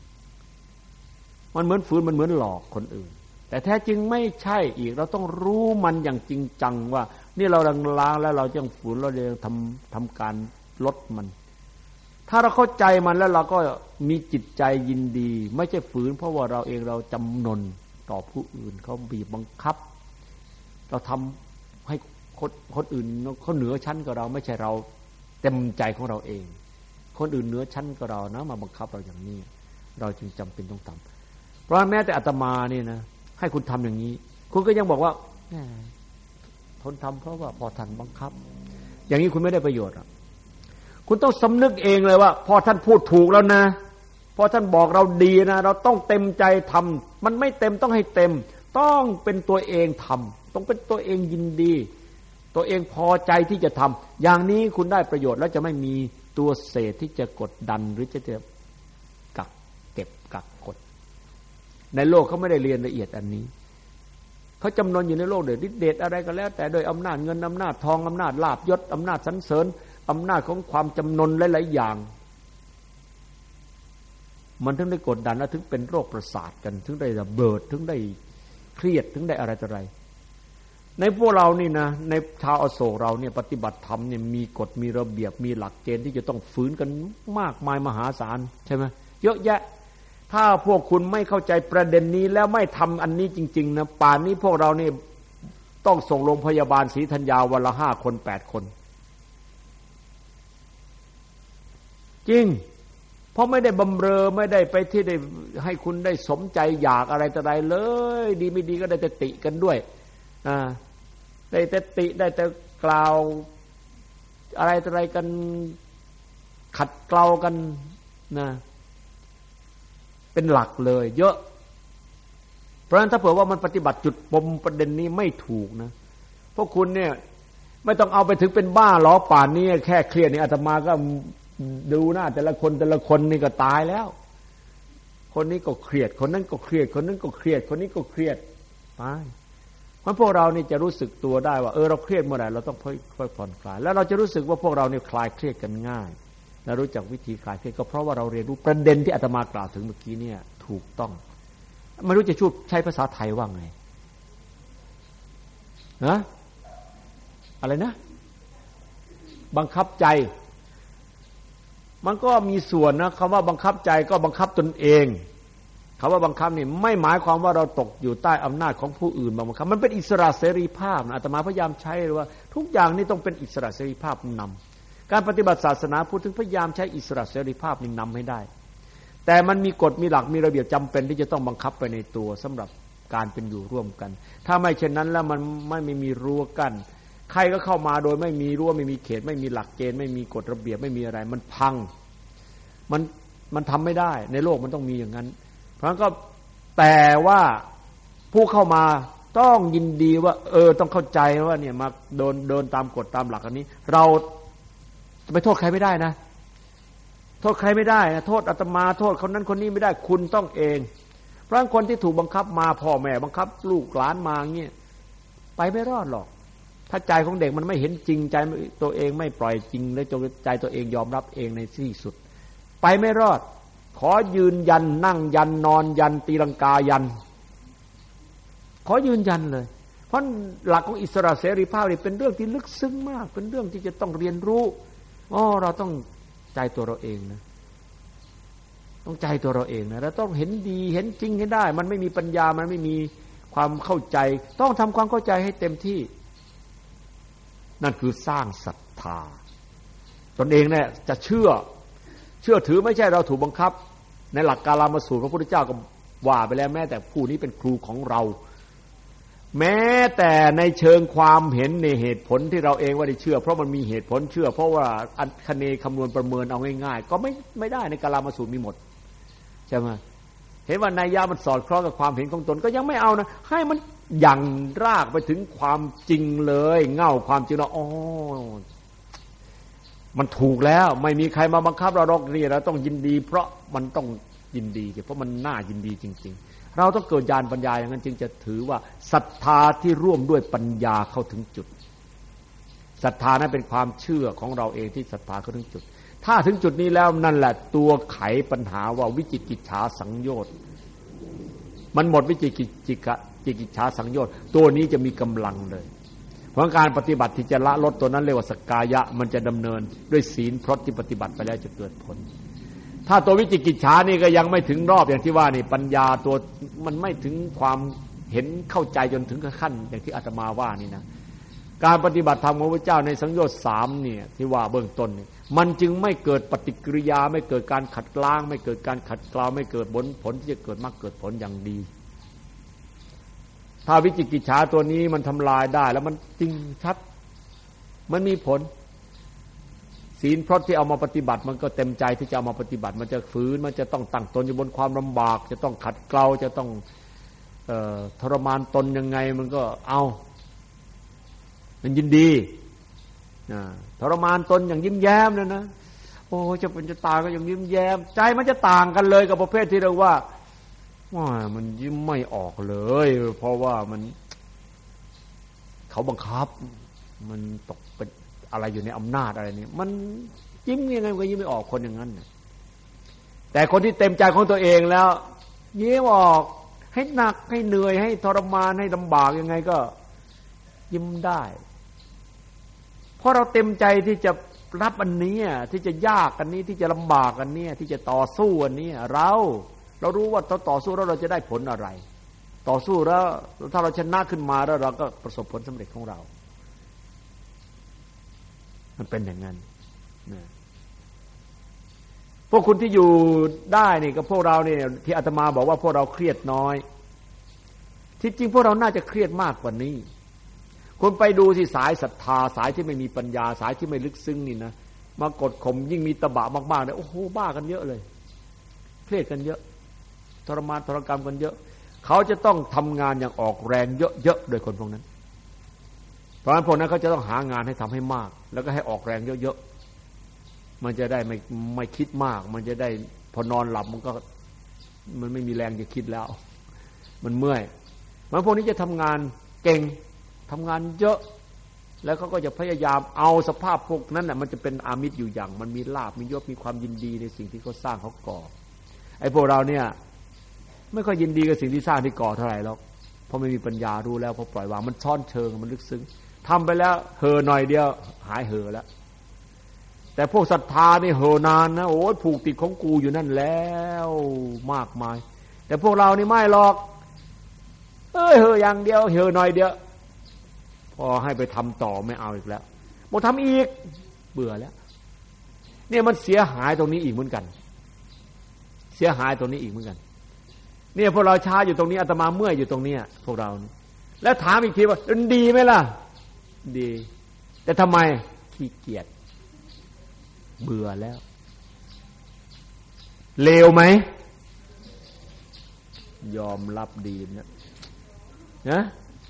มันเหมือนฝืนมันเหมือนหลอกคนอื่นแต่แท้จริงไม่ใช่อีกเราต้องรู้มันอย่างจริงจังว่านี่เราล้างแล้วเราจะฝืนเราจะทำการลดมันถ้าเราเข้าใจมันแล้วเราก็มีจิตใจยินดีไม่ใช่ฝืนเพราะว่าเราเองเราจำนนต่อผู้อื่นเขาบีบบังคับเราทำให้คนอื่นเขาเหนือชั้นกว่าเราไม่ใช่เราเต็มใจของเราเองคนอื่นเหนือชั้นกว่าเรานะมาบังคับเราอย่างนี้เราจึงจำเป็นต้องทำเพราะแม้แต่อาตมานี่นะให้คุณทำอย่างนี้คุณก็ยังบอกว่าทนทำเพราะว่าพอท่านบังคับอย่างนี้คุณไม่ได้ประโยชน์คุณต้องสำนึกเองเลยว่าพอท่านพูดถูกแล้วนะพอท่านบอกเราดีนะเราต้องเต็มใจทำมันไม่เต็มต้องให้เต็มต้องเป็นตัวเองทำต้องเป็นตัวเองยินดีตัวเองพอใจที่จะทำอย่างนี้คุณได้ประโยชน์แล้วจะไม่มีตัวเศษที่จะกดดันหรือจะกักเก็บกักกดในโลกเขาไม่ได้เรียนละเอียดอันนี้เขาจำนวนอยู่ในโลกเดชฤทธิเดชอะไรก็แล้วแต่โดยอำนาจเงินอำนาจทองอำนาจลาภยศอำนาจสรรเสริญอำนาจของความจำนนหลายๆอย่างมันถึงได้กดดันและถึงเป็นโรคประสาทกันถึงได้ระเบิดถึงได้เครียดถึงได้อะไรต่ออะไรในพวกเรานี่นะในชาวอโศกเราเนี่ยปฏิบัติธรรมเนี่ยมีกฎมีระเบียบมีหลักเกณฑ์ที่จะต้องฝืนกันมากมายมหาศาลใช่ไหมเยอะแยะถ้าพวกคุณไม่เข้าใจประเด็นนี้แล้วไม่ทำอันนี้จริงๆนะป่านนี้พวกเรานี่ต้องส่งโรงพยาบาลศรีธัญญาวันละ5 คน 8 คนจริงเพราะไม่ได้บำเรอไม่ได้ไปที่ได้ให้คุณได้สมใจอยากอะไรต่ออะไรเลยดีไม่ดีก็ได้แต่ติกันด้วยได้แต่ติได้แต่กล่าวอะไรต่ออะไรกันขัดเกลากันนะเป็นหลักเลยเยอะเพราะฉะนั้นถ้าเผื่อว่ามันปฏิบัติจุดปมประเด็นนี้ไม่ถูกนะพวกคุณเนี่ยไม่ต้องเอาไปถึงเป็นบ้าหรอป่านนี้แค่เครียดนี่อาตมาก็ดูหน้าแต่ละคนนี่ก็ตายแล้วคนนี้ก็เครียดคนนั้นก็เครียดคนนั้นก็เครียดคนนี้ก็เครียดตายเพราะพวกเรานี่จะรู้สึกตัวได้ว่าเราเครียดเมื่อไหร่เราต้องค่อยผ่อนคลายแล้วเราจะรู้สึกว่าพวกเราเนี่ยคลายเครียดกันง่ายและรู้จักวิธีคลายเครียดก็เพราะว่าเราเรียนรู้ประเด็นที่อาตมากล่าวถึงเมื่อกี้เนี่ยถูกต้องไม่รู้จะช่วยใช้ภาษาไทยว่าไงนะอะไรนะบังคับใจมันก็มีส่วนนะคำว่าบังคับใจก็บังคับตนเองคำว่าบังคับนี่ไม่หมายความว่าเราตกอยู่ใต้อำนาจของผู้อื่นบังคับมันเป็นอิสระเสรีภาพนะอาตมาพยายามใช้เลยว่าทุกอย่างนี่ต้องเป็นอิสระเสรีภาพนำการปฏิบัติศาสนาพูดถึงพยายามใช้อิสระเสรีภาพนี่นำให้ได้แต่มันมีกฎมีหลักมีระเบียบจำเป็นที่จะต้องบังคับไปในตัวสำหรับการเป็นอยู่ร่วมกันถ้าไม่เช่นนั้นแล้วมันไม่มีรั้วกั้นใครก็เข้ามาโดยไม่มีรั้วไม่มีเขตไม่มีหลักเกณฑ์ไม่มีกฎระเบียบไม่มีอะไรมันพังมันทำไม่ได้ในโลกมันต้องมีอย่างนั้นเพราะงั้นก็แต่ว่าผู้เข้ามาต้องยินดีว่าต้องเข้าใจว่าเนี่ยมาเดินตามกฎตามหลักอันนี้เราจะไปโทษใครไม่ได้นะโทษใครไม่ได้นะโทษอาตมาโทษคนนั้นคนนี้ไม่ได้คุณต้องเองเพราะคนที่ถูกบังคับมาพ่อแม่บังคับลูกหลานมาเงี้ยไปไม่รอดหรอกถ้าใจของเด็กมันไม่เห็นจริงใจตัวเองไม่ปล่อยจริงและใจตัวเองยอมรับเองในที่สุดไปไม่รอดขอยืนยันนั่งยันนอนยันตีลังกายันขอยืนยันเลยเพราะหลักของอิสระเสรีภาพนี่เป็นเรื่องที่ลึกซึ้งมากเป็นเรื่องที่จะต้องเรียนรู้เราต้องใจตัวเราเองนะต้องใจตัวเราเองนะเราต้องเห็นดีเห็นจริงให้ได้มันไม่มีปัญญามันไม่มีความเข้าใจต้องทำความเข้าใจให้เต็มที่นั่นคือสร้างศรัทธาตนเองเนี่ยจะเชื่อถือไม่ใช่เราถูกบังคับในหลักกาลามสูตรพระพุทธเจ้าก็ว่าไปแล้วแม้แต่ผู้นี้เป็นครูของเราแม้แต่ในเชิงความเห็นในเหตุผลที่เราเองว่าได้เชื่อเพราะมันมีเหตุผลเชื่อเพราะว่าอันคะเนคำนวณประเมินเอาง่ายๆก็ไม่ได้ในกาลามสูตรมีหมดใช่ไหมเห็นว่านัยยะมันสอดคล้องกับความเห็นของตนก็ยังไม่เอานะให้มันยั่งรากไปถึงความจริงเลยเง่าความจริงแล้วมันถูกแล้วไม่มีใครมาบังคับเราหรอกนี่เราต้องยินดีเพราะมันต้องยินดีเพราะมันน่ายินดีจริงๆเราต้องเกิดญาณปัญญาอย่างนั้นจึงจะถือว่าศรัทธาที่ร่วมด้วยปัญญาเข้าถึงจุดศรัทธานั้นเป็นความเชื่อของเราเองที่ศรัทธาเข้าถึงจุดถ้าถึงจุดนี้แล้วนั่นแหละตัวไขปัญหาว่าวิจิกิจฉาสังโยชน์มันหมดวิจิกิจฉาสังโยชน์ตัวนี้จะมีกำลังเลยเพราะการปฏิบัติที่จะละลดตัวนั้นเรียกว่าสกายะมันจะดำเนินด้วยศีลพรตที่ปฏิบัติไปแล้วจะเกิดผลถ้าตัววิจิกิจฉานี่ก็ยังไม่ถึงรอบอย่างที่ว่านี่ปัญญาตัวมันไม่ถึงความเห็นเข้าใจจนถึงขั้นอย่างที่อาตมาว่านี่นะการปฏิบัติธรรมของพระเจ้าในสังโยชน์3เนี่ยที่ว่าเบื้องต้นนี่มันจึงไม่เกิดปฏิกิริยาไม่เกิดการขัดล้างไม่เกิดการขัดเกลาไม่เกิดผลที่จะเกิดมรรคเกิดผลอย่างดีถ้าวิจิกิจฉาตัวนี้มันทำลายได้แล้วมันจริงชัดมันมีผลศีลพรตที่เอามาปฏิบัติมันก็เต็มใจที่จะเอามาปฏิบัติมันจะฝืนมันจะต้องตั้งตนอยู่บนความลำบากจะต้องขัดเกลาจะต้องทรมานตนยังไงมันก็เอามันยินดีทรมานตนอย่างยิ้มแย้มเลยนะโอ้จะเป็นจะตายก็ยังยิ้มแย้มใจมันจะต่างกันเลยกับประเภทที่เราว่ามันยิ้มไม่ออกเลยเพราะว่ามันเขาบังคับมันตกเป็นอะไรอยู่ในอำนาจอะไรนี่มันยิ้มยังไงก็ยิ้มไม่ออกคนอย่างนั้นแต่คนที่เต็มใจของตัวเองแล้วยิ้มออกให้หนักให้เหนื่อยให้ทรมานให้ลำบากยังไงก็ยิ้มได้เพราะเราเต็มใจที่จะรับอันนี้ที่จะยากอันนี้ที่จะลำบากอันนี้ที่จะต่อสู้อันนี้เรารู้ว่าต่อสู้แล้วเราจะได้ผลอะไรต่อสู้แล้วถ้าเราชนะขึ้นมาแล้วเราก็ประสบผลสำเร็จของเรามันเป็นอย่างนั้นนะพวกคุณที่อยู่ได้นี่กับพวกเราเนี่ยที่อาตมาบอกว่าพวกเราเครียดน้อยที่จริงพวกเราน่าจะเครียดมากกว่านี้คุณไปดูที่สายศรัทธาสายที่ไม่มีปัญญาสายที่ไม่ลึกซึ้งนี่นะมากดข่มยิ่งมีตบะมากๆเนี่ยโอ้โหบ้ากันเยอะเลยเครียดกันเยอะทรมานทรกรรมกันเยอะเขาจะต้องทำงานอย่างออกแรงเยอะๆโดยคนพวกนั้นเพราะฉะนั้นพวกนั้นเขาจะต้องหางานให้ทำให้มากแล้วก็ให้ออกแรงเยอะๆมันจะได้ไม่คิดมากมันจะได้พอนอนหลับมันไม่มีแรงจะคิดแล้วมันเมื่อยพวกนี้จะทำงานเก่งทำงานเยอะแล้วเขาก็จะพยายามเอาสภาพพวกนั้นน่ะมันจะเป็นอามิตรอยู่อย่างมันมีลาภมียศมีความยินดีในสิ่งที่เขาสร้างเขาก่อไอ้พวกเราเนี่ยไม่ค่อยยินดีกับสิ่งที่สร้างที่ก่อเท่าไหร่หรอกเพราะไม่มีปัญญารู้แล้วพอปล่อยวางมันซ่อนเชิงมันลึกซึ้งทำไปแล้วเห่อหน่อยเดียวหายเห่อแล้วแต่พวกศรัทธานี่เห่อนานนะโอ้ยผูกติดของกูอยู่นั่นแล้วมากมายแต่พวกเรานี่ไม่หรอกเห่ออย่างเดียวเห่อหน่อยเดียวพอให้ไปทำต่อไม่เอาอีกแล้วบอกทำอีกเบื่อแล้วเนี่ยมันเสียหายตรงนี้อีกเหมือนกันเสียหายตรงนี้อีกเหมือนกันเนี่ยพวกเราช้าอยู่ตรงนี้อาตมาเมื่อยอยู่ตรงนี้พวกเราแล้วถามอีกทีว่ามันดีไหมล่ะดีแต่ทำไมขี้เกียจเบื่อแล้วเลวไหมยอมรับดีนะ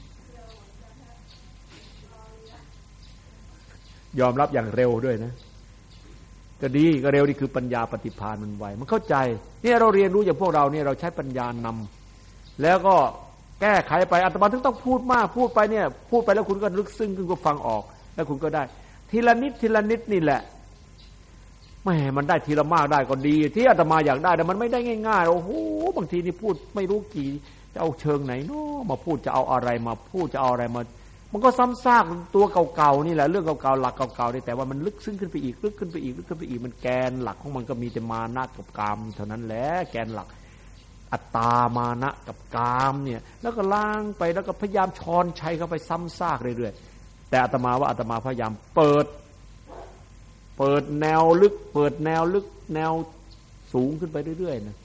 ยอมรับอย่างเร็วด้วยนะก็ดีก็เร็วนี่คือปัญญาปฏิภาณมันไวมันเข้าใจเนี่ยเราเรียนรู้อย่างพวกเราเนี่ยเราใช้ปัญญานำแล้วก็แก้ไขไปอาตมาถึงต้องพูดมากพูดไปเนี่ยพูดไปแล้วคุณก็ลึกซึ้งคุณก็ฟังออกแล้วคุณก็ได้ทีละนิดทีละนิดนี่แหละแหมมันได้ทีละมากได้ก็ดีที่อาตมาอยากได้แต่มันไม่ได้ง่ายๆโอ้โหบางทีนี่พูดไม่รู้กี่จะเอาเชิงไหนเนาะมาพูดจะเอาอะไรมาพูดจะเอาอะไรมามันก็ซ้ำซากตัวเก่าๆนี่แหละเรื่องเก่าๆหลักเก่าๆนี่แต่ว่ามันลึกซึ้งขึ้นไปอีกลึกขึ้นไปอีกลึกขึ้นไปอีกมันแกนหลักของมันก็มีแต่มานะกับกามเท่านั้นแหละแกนหลักอัตตามานะกับกามเนี่ยแล้วก็ล้างไปแล้วก็พยายามช้อนชัยเข้าไปซ้ำซากเรื่อยๆแต่อาตมาว่าอาตมาพยายามเปิดแนวลึกเปิดแนวลึกแนวสูงขึ้นไปเรื่อยๆนะ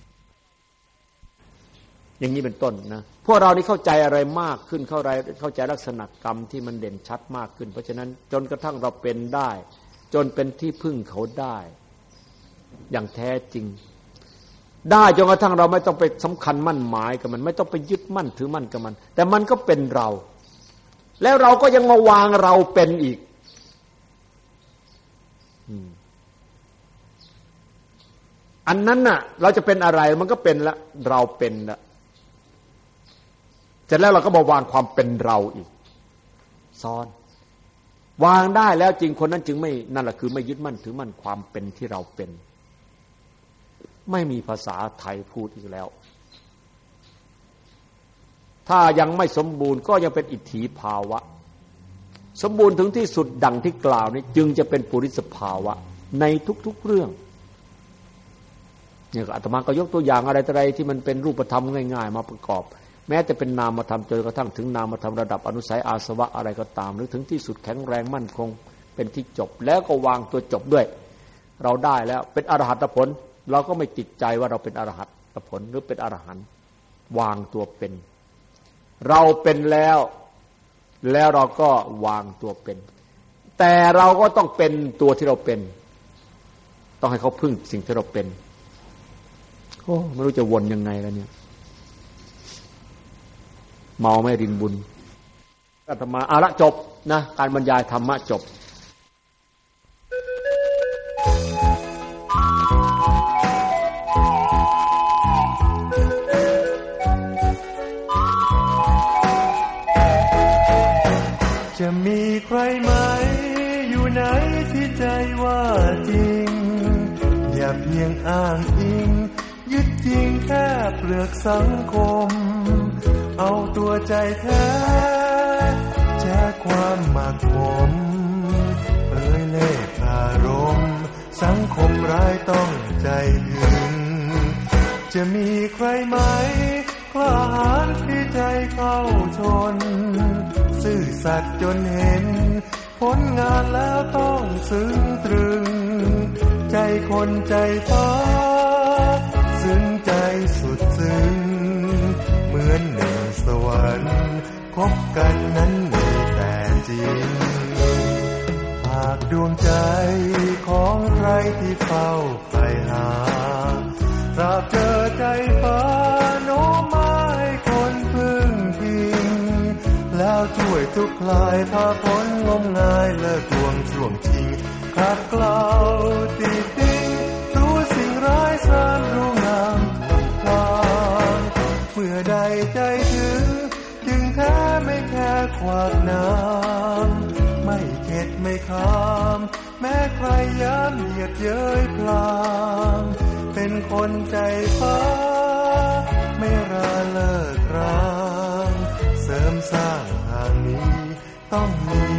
อย่างนี้เป็นต้นนะพวกเรานี่เข้าใจอะไรมากขึ้นเข้าใจลักษณะกรรมที่มันเด่นชัดมากขึ้นเพราะฉะนั้นจนกระทั่งเราเป็นได้จนเป็นที่พึ่งเขาได้อย่างแท้จริงได้จนกระทั่งเราไม่ต้องไปสำคัญมั่นหมายกับมันไม่ต้องไปยึดมั่นถือมั่นกับมันแต่มันก็เป็นเราแล้วเราก็ยังมาวางเราเป็นอีกอันนั้นน่ะเราจะเป็นอะไรมันก็เป็นละเราเป็นละเสร็จแล้วเราก็มาวางความเป็นเราอีกซ้อนวางได้แล้วจริงคนนั้นจึงไม่นั่นแหละคือไม่ยึดมั่นถือมั่นความเป็นที่เราเป็นไม่มีภาษาไทยพูดอีกแล้วถ้ายังไม่สมบูรณ์ก็ยังเป็นอิทธิภาวะสมบูรณ์ถึงที่สุดดังที่กล่าวนี้จึงจะเป็นปุริสภาวะในทุกๆเรื่องเนี่ยอาตมาก็ยกตัวอย่างอะไรที่มันเป็นรูปธรรมง่ายๆมาประกอบแม้จะเป็นนามธรรมจนกระทั่งถึงนามธรรมระดับอนุสัยอาสวะอะไรก็ตามหรือถึงที่สุดแข็งแรงมั่นคงเป็นที่จบแล้วก็วางตัวจบด้วยเราได้แล้วเป็นอรหัตผลเราก็ไม่ติดใจว่าเราเป็นอรหัตผลหรือเป็นอรหันต์วางตัวเป็นเราเป็นแล้วเราก็วางตัวเป็นแต่เราก็ต้องเป็นตัวที่เราเป็นต้องให้เขาพึ่งสิ่งที่เราเป็นโอ้ไม่รู้จะวนยังไงแล้วเนี่ยเมาไม่รินบุญอาตมาละจบนะการบรรยายธรรมะจบจะมีใครไหมอยู่ไหนที่ใจว่าจริงอย่าเพียงอ้างอิงยึดจริงแค่เปลือกสังคมเอาตัวใจแท้แจกความหมักหมมเอ่ยเล่ห์อารมณ์สังคมร้ายต้องใจถึงจะมีใครไหมกล้าหาญที่ใจเข้าชนซื่อสัตย์จนเห็นผลงานแล้วต้องซึ้งตรึงใจคนใจฟ้าซึ้งใจสุดซึ้งเหมือนหนึ่งสวรรค์คบกันนั้นมีแต่จริงหากดวงใจของใครที่เฝ้าใฝ่หาตราบเจอใจฟ้าโน้มมาให้คนพึ่งพิงแล้วช่วยทุกคลายพาพ้นงมงายเลิกลวงช่วงชิงขัดเกลาติติงรู้สิ่งร้ายสร้างรู้งามทางเมื่อใดใจถึงจึงแท้ไม่แค่ขวากน้ำไม่เข็ดไม่ค้ามแม้ใครย้ำเหยียดเย้ยพลางเป็นคนใจฟ้าไม่ราเลิกรางเสริมสร้างทางนี้ต้องมี